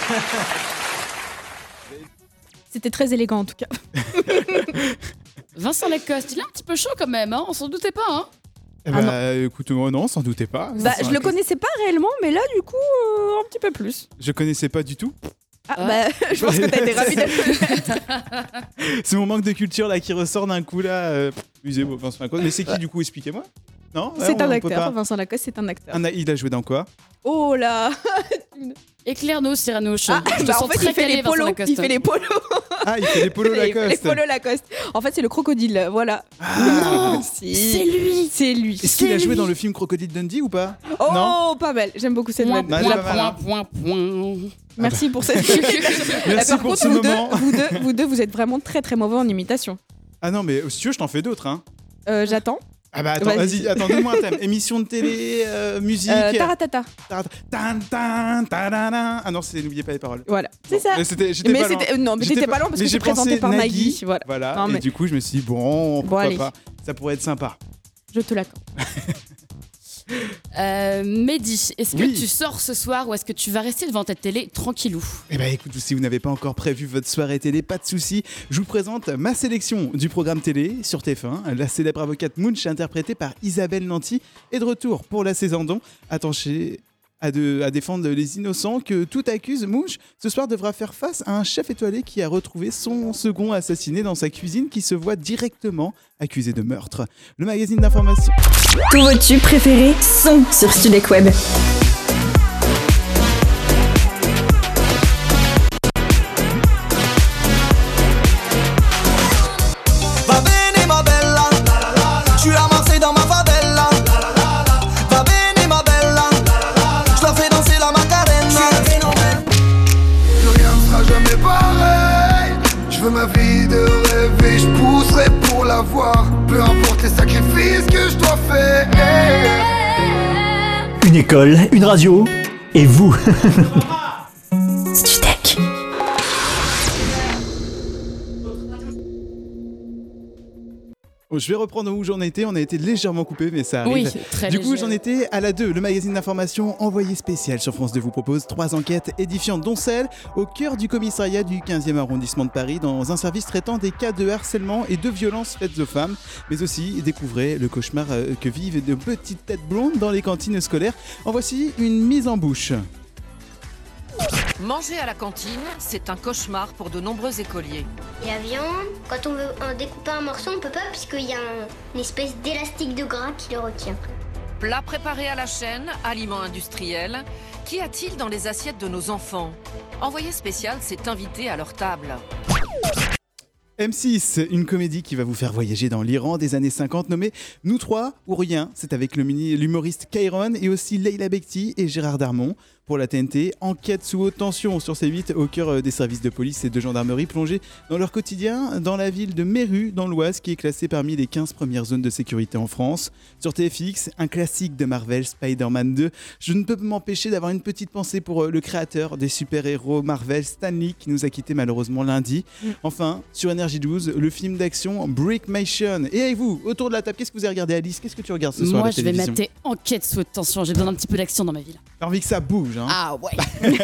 C'était très élégant en tout cas. Vincent Lacoste, il est un petit peu chaud quand même, hein, on s'en doutait pas. Hein. Eh bah, écoute, moi non, sans doutez pas. Bah, Vincent je le Lacoste. connaissais pas réellement, mais là, du coup, euh, un petit peu plus. Je connaissais pas du tout. Ah, bah, je pense que t'as été ravi de le C'est mon manque de culture là qui ressort d'un coup là. Euh, musée, bon, Vincent Lacoste. Mais c'est qui du coup? Expliquez-moi. Non ouais, C'est on- un on peut acteur, pas- Vincent Lacoste, c'est un acteur. Un- il a joué dans quoi? Oh là Éclaire-nous, Cyranouche. Ah, Je te bah, en sens fait, très il fait calé, les Vincent polos. Lacoste. Il fait les polos. Ah, il fait les polos Il fait les- Lacoste. Les polos Lacoste. En fait, c'est le crocodile, voilà. Non, Si. c'est lui. C'est lui. Est-ce qu'il a C'est joué lui. dans le film Crocodile Dundee ou pas? Oh, Non. pas mal. J'aime beaucoup cette Point, vanne. Bah, point, c'est pas mal, hein. point, point, point. Merci pour cette. Merci Par pour contre, ce vous deux, moment. vous deux, vous deux, vous êtes vraiment très très mauvais en imitation. Ah non, mais si tu veux, je t'en fais d'autres. Hein. Euh, J'attends. Ah bah attends, Vas-y. vas-y, attends, donne-moi un thème. Émission de télé, euh, musique. Euh, taratata. Tarat- tan, tan, tadadin. Ah non, c'est n'oubliez pas les paroles. Voilà, c'est ça. Mais c'était, j'étais Mais pas loin. c'était- euh, non, mais J'étais t'étais pas loin parce mais que j'ai c'est présenté pensé par Nagui, voilà. Voilà. Non, Et mais- du coup, je me suis dit bon, pourquoi allez. pas. Ça pourrait être sympa. Je te l'accorde. Euh, Mehdi, est-ce que Oui. tu sors ce soir ou est-ce que tu vas rester devant ta télé tranquillou? Eh ben écoute, si vous n'avez pas encore prévu votre soirée télé, pas de souci. Je vous présente ma sélection du programme télé sur T F un. La célèbre avocate Munch, interprétée par Isabelle Nanty, est de retour pour la saison deux. Attachez à, de- à défendre les innocents que tout accuse. Munch, ce soir, devra faire face à un chef étoilé qui a retrouvé son second assassiné dans sa cuisine, qui se voit directement accusé de meurtre. Le magazine d'information. Tous vos tubes préférés sont sur Studek Web. Va bene ma bella, je suis à Marseille dans ma favela. Va bene ma bella, je la fais danser la macarena. Plus rien ne sera jamais pareil. Je veux ma vie de rêve et je pousserai pour l'avoir. Peu importe les sacrifices que je dois faire. Une école, une radio, et vous. Studek. Je vais reprendre où j'en étais, on a été légèrement coupé, mais ça arrive. Oui, très Du coup, léger. j'en étais à la deux, le magazine d'information Envoyé spécial sur France deux vous propose trois enquêtes édifiantes, dont celle au cœur du commissariat du quinzième arrondissement de Paris, dans un service traitant des cas de harcèlement et de violences faites aux femmes, mais aussi découvrez le cauchemar euh, que vivent de petites têtes blondes dans les cantines scolaires. En voici une mise en bouche. Manger à la cantine, c'est un cauchemar pour de nombreux écoliers. La viande, quand on veut en découper un morceau, on peut pas puisqu'il y a un- une espèce d'élastique de gras qui le retient. Plat préparé à la chaîne, aliments industriels. Qu'y a-t-il dans les assiettes de nos enfants? Envoyé spécial s'est invité à leur table. M six, une comédie qui va vous faire voyager dans l'Iran des années cinquante nommée Nous trois ou rien. C'est avec le mini- l'humoriste Kairon et aussi Leila Bekti et Gérard Darmon. Pour la T N T, enquête sous haute tension sur C huit au cœur des services de police et de gendarmerie plongés dans leur quotidien dans la ville de Méru dans l'Oise qui est classée parmi les quinze premières zones de sécurité en France. Sur T F X, un classique de Marvel, Spider-Man deux. Je ne peux m'empêcher d'avoir une petite pensée pour le créateur des super-héros Marvel, Stan Lee, qui nous a quittés malheureusement lundi. Mm. Enfin, sur Énergie douze, le film d'action Brickmation. Et avec vous, autour de la table, qu'est-ce que vous avez regardé, Alice? Qu'est-ce que tu regardes ce soir à Moi, la je vais télévision? mater enquête sous haute tension. J'ai besoin d'un petit peu d'action dans ma vie. là. T'as envie que ça bouge, hein? Ah ouais.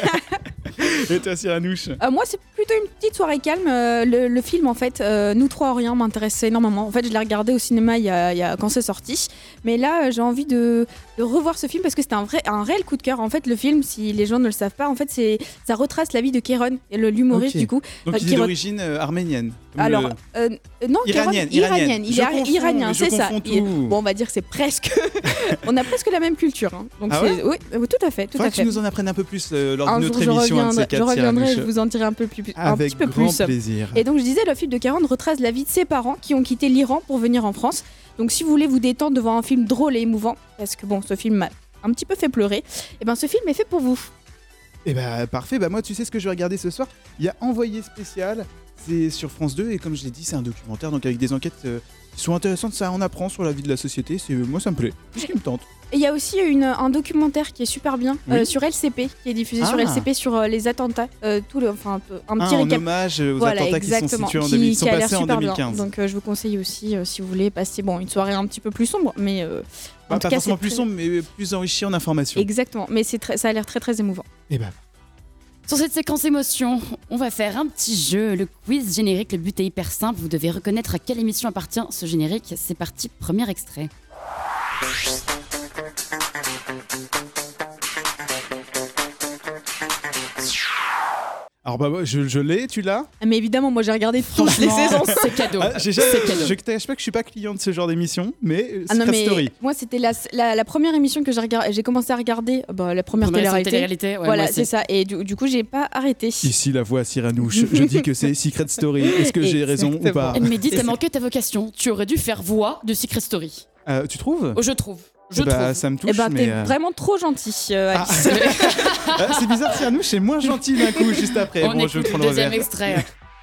Et toi, Cyranouche? Euh, moi, c'est plutôt une petite soirée calme. Euh, le, le film, en fait, euh, Nous trois ou rien, m'intéressait énormément. En fait, je l'ai regardé au cinéma il y a, il y a- quand c'est sorti. Mais là, euh, j'ai envie de, de revoir ce film parce que c'était un, vrai, un réel coup de cœur. En fait, le film, si les gens ne le savent pas, en fait, c'est, ça retrace la vie de Kéron, le- l'humoriste Ok. du coup. Donc euh, il qui est re- d'origine euh, arménienne. comme Alors, le- euh, non, Kéron, Iranienne, iranienne. iranienne. Il Je est confonds, iranien, mais je c'est ça. confonds Il- tout. bon, on va dire c'est presque. On a presque la même culture. hein. Donc Ah c'est- oui, oui, tout à fait, tout Faudrait à que tu fait. nous en apprennes un peu plus euh, lors Un de jour, notre je émission. un de ces reviendrai, quatre, je reviendrai, Cyranouche. je vous en dirai un peu plus, un Avec petit peu grand plus. plaisir. Et donc je disais, le film de Kéron retrace la vie de ses parents qui ont quitté l'Iran pour venir en France. Donc si vous voulez vous détendre devant un film drôle et émouvant, parce que bon, ce film m'a un petit peu fait pleurer, et ben ce film est fait pour vous. Et bah parfait, bah moi tu sais ce que je vais regarder ce soir. Il y a Envoyé spécial, c'est sur France deux et comme je l'ai dit c'est un documentaire donc avec des enquêtes euh, qui sont intéressantes, ça en apprend sur la vie de la société, c'est moi ça me plaît, c'est ce qui me tente. Et il y a aussi une, un documentaire qui est super bien euh, Oui. sur L C P, qui est diffusé Ah. sur L C P sur euh, les attentats, euh, tout le, enfin un, peu- un petit Ah, en récap. hommage aux Voilà, attentats qui sont exactement, situés en qui- deux mille- qui sont a l'air passés en super deux mille bien. quinze. Donc euh, je vous conseille aussi euh, si vous voulez passer bon une soirée un petit peu plus sombre, mais euh, en Bah, tout pas cas forcément c'est plus très- sombre mais plus enrichi en informations. Exactement, mais c'est très- ça a l'air très très émouvant. Et bah Sur cette séquence émotion, on va faire un petit jeu, le quiz générique. Le but est hyper simple, vous devez reconnaître à quelle émission appartient ce générique. C'est parti, premier extrait. Alors bah ouais, je, je l'ai, tu l'as? Ah, mais évidemment, moi j'ai regardé toutes les Franchement, saisons. c'est cadeau. Ah, j'ai jamais- C'est cadeau. je te cache pas que je suis pas client de ce genre d'émission, mais euh, Ah non, Secret mais Story. moi c'était la, la, la première émission que j'ai regardé, j'ai commencé à regarder, bah, la première Première télé-réalité. télé-réalité, ouais, voilà, moi aussi. c'est ça. Et du, du coup, j'ai pas arrêté. Ici la voix Cyranouche, je dis que c'est Secret Story. Est-ce que j'ai raison ou pas? Elle m'a dit, t'as manqué ta vocation. Tu aurais dû faire voix de Secret Story. Euh, Tu trouves? Oh, je trouve. Je Bah, trouve. ça me touche, Eh ben, mais t'es euh, vraiment trop gentil, euh, Ah. Alice. Ah, c'est bizarre, Cyranouche c'est moins gentil d'un coup juste après. On bon, je vais écoute prendre le le deuxième revers. extrait.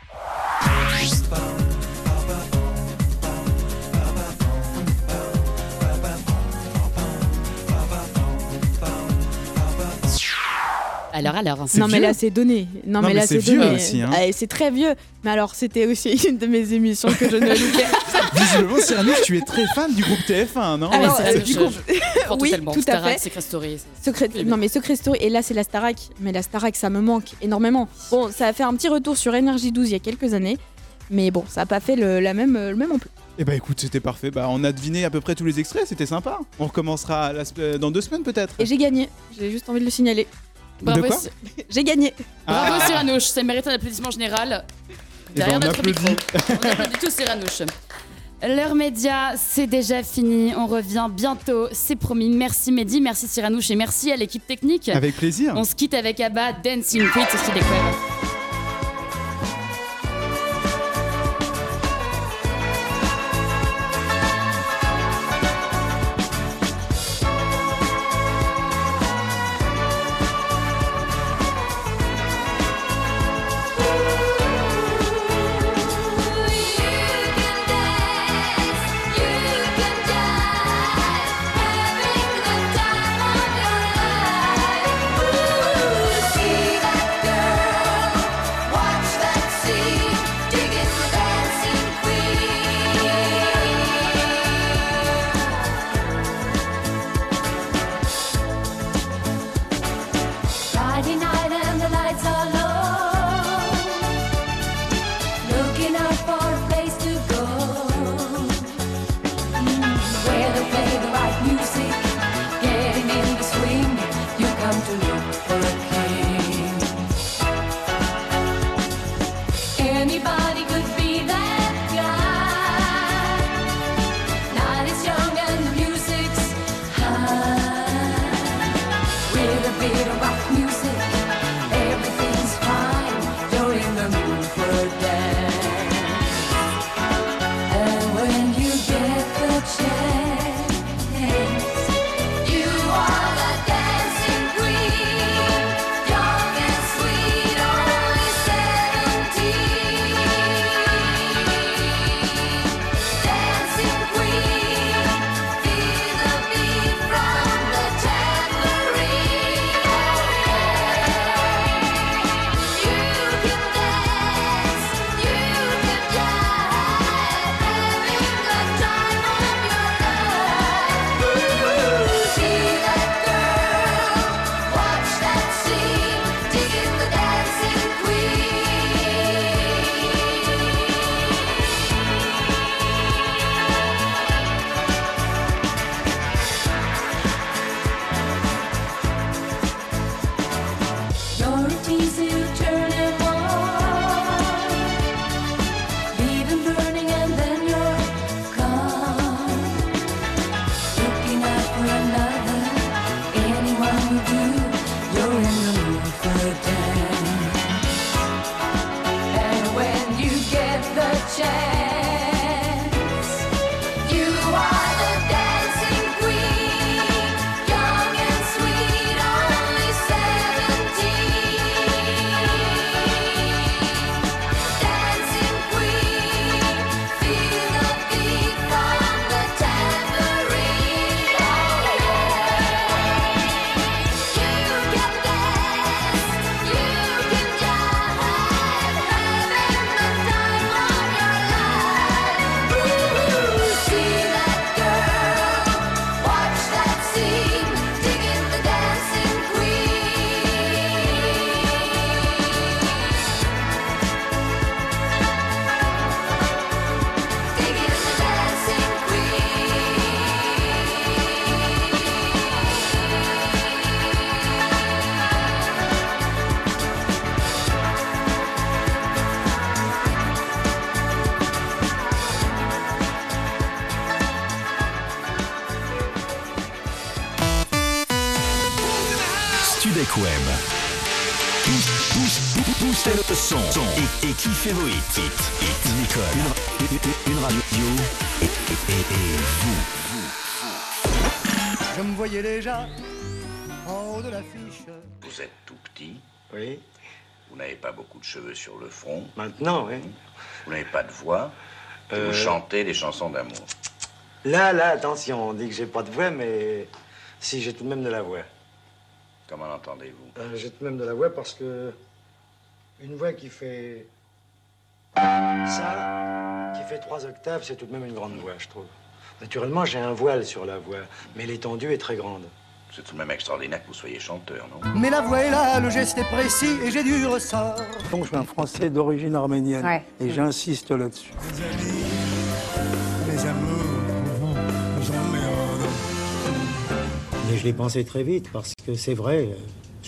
Alors, alors. Non mais là c'est donné. Non, Non, mais mais là c'est c'est vieux donné. aussi, hein. Ah, et c'est très vieux. Mais alors c'était aussi une de mes émissions que je ne loupais. Visiblement, Cyranouche, tu es très fan du groupe T F un, non? Ah, mais Alors, c'est euh, la du même coup, chose. Prends oui, totalement. tout à Starac, fait. Secret Story. Secret... Non mais Secret Story, et là c'est la Starac, mais la Starac ça me manque énormément. Bon, ça a fait un petit retour sur Énergie douze il y a quelques années, mais bon, ça a pas fait le, la même, le même ampleur. Eh bah écoute, c'était parfait. Bah, on a deviné à peu près tous les extraits, c'était sympa. On recommencera la se- dans deux semaines peut-être. Et j'ai gagné, j'ai juste envie de le signaler. Bravo, De quoi Cy- J'ai gagné. Bravo Ah. Cyranoche, ça mérite un applaudissement général. Eh ben, Derrière on notre applaudit. micro. On applaudit tous Cyranoche. L'heure média, c'est déjà fini. On revient bientôt, c'est promis. Merci Mehdi, merci Cyranouche et merci à l'équipe technique. Avec plaisir. On se quitte avec Abba, Dancing Queen, c'est Style Web. See that girl Studek Web. Pousse, pousse, pousse, poussez le son. Et, et kiffez vos hits. Hit, hit. Nicole. Une, une, une radio. Et, et, et, et vous. Je me voyais déjà en haut de l'affiche. Vous êtes tout petit. Oui. Vous n'avez pas beaucoup de cheveux sur le front. Maintenant, oui. Vous n'avez pas de voix. Et Euh. vous chantez des chansons d'amour. Là, là, attention, on dit que j'ai pas de voix, mais si, j'ai tout de même de la voix. Comment l'entendez-vous? Euh, j'ai tout de même de la voix parce que une voix qui fait ça, qui fait trois octaves, c'est tout de même une grande voix, je trouve. Naturellement, j'ai un voile sur la voix, mais l'étendue est très grande. C'est tout de même extraordinaire que vous soyez chanteur, non? Mais la voix est là, le geste est précis et j'ai du ressort. Donc, je suis un Français d'origine arménienne Ouais. et j'insiste là-dessus. Les amours nous emmerdent. Mais je l'ai pensé très vite parce que c'est vrai,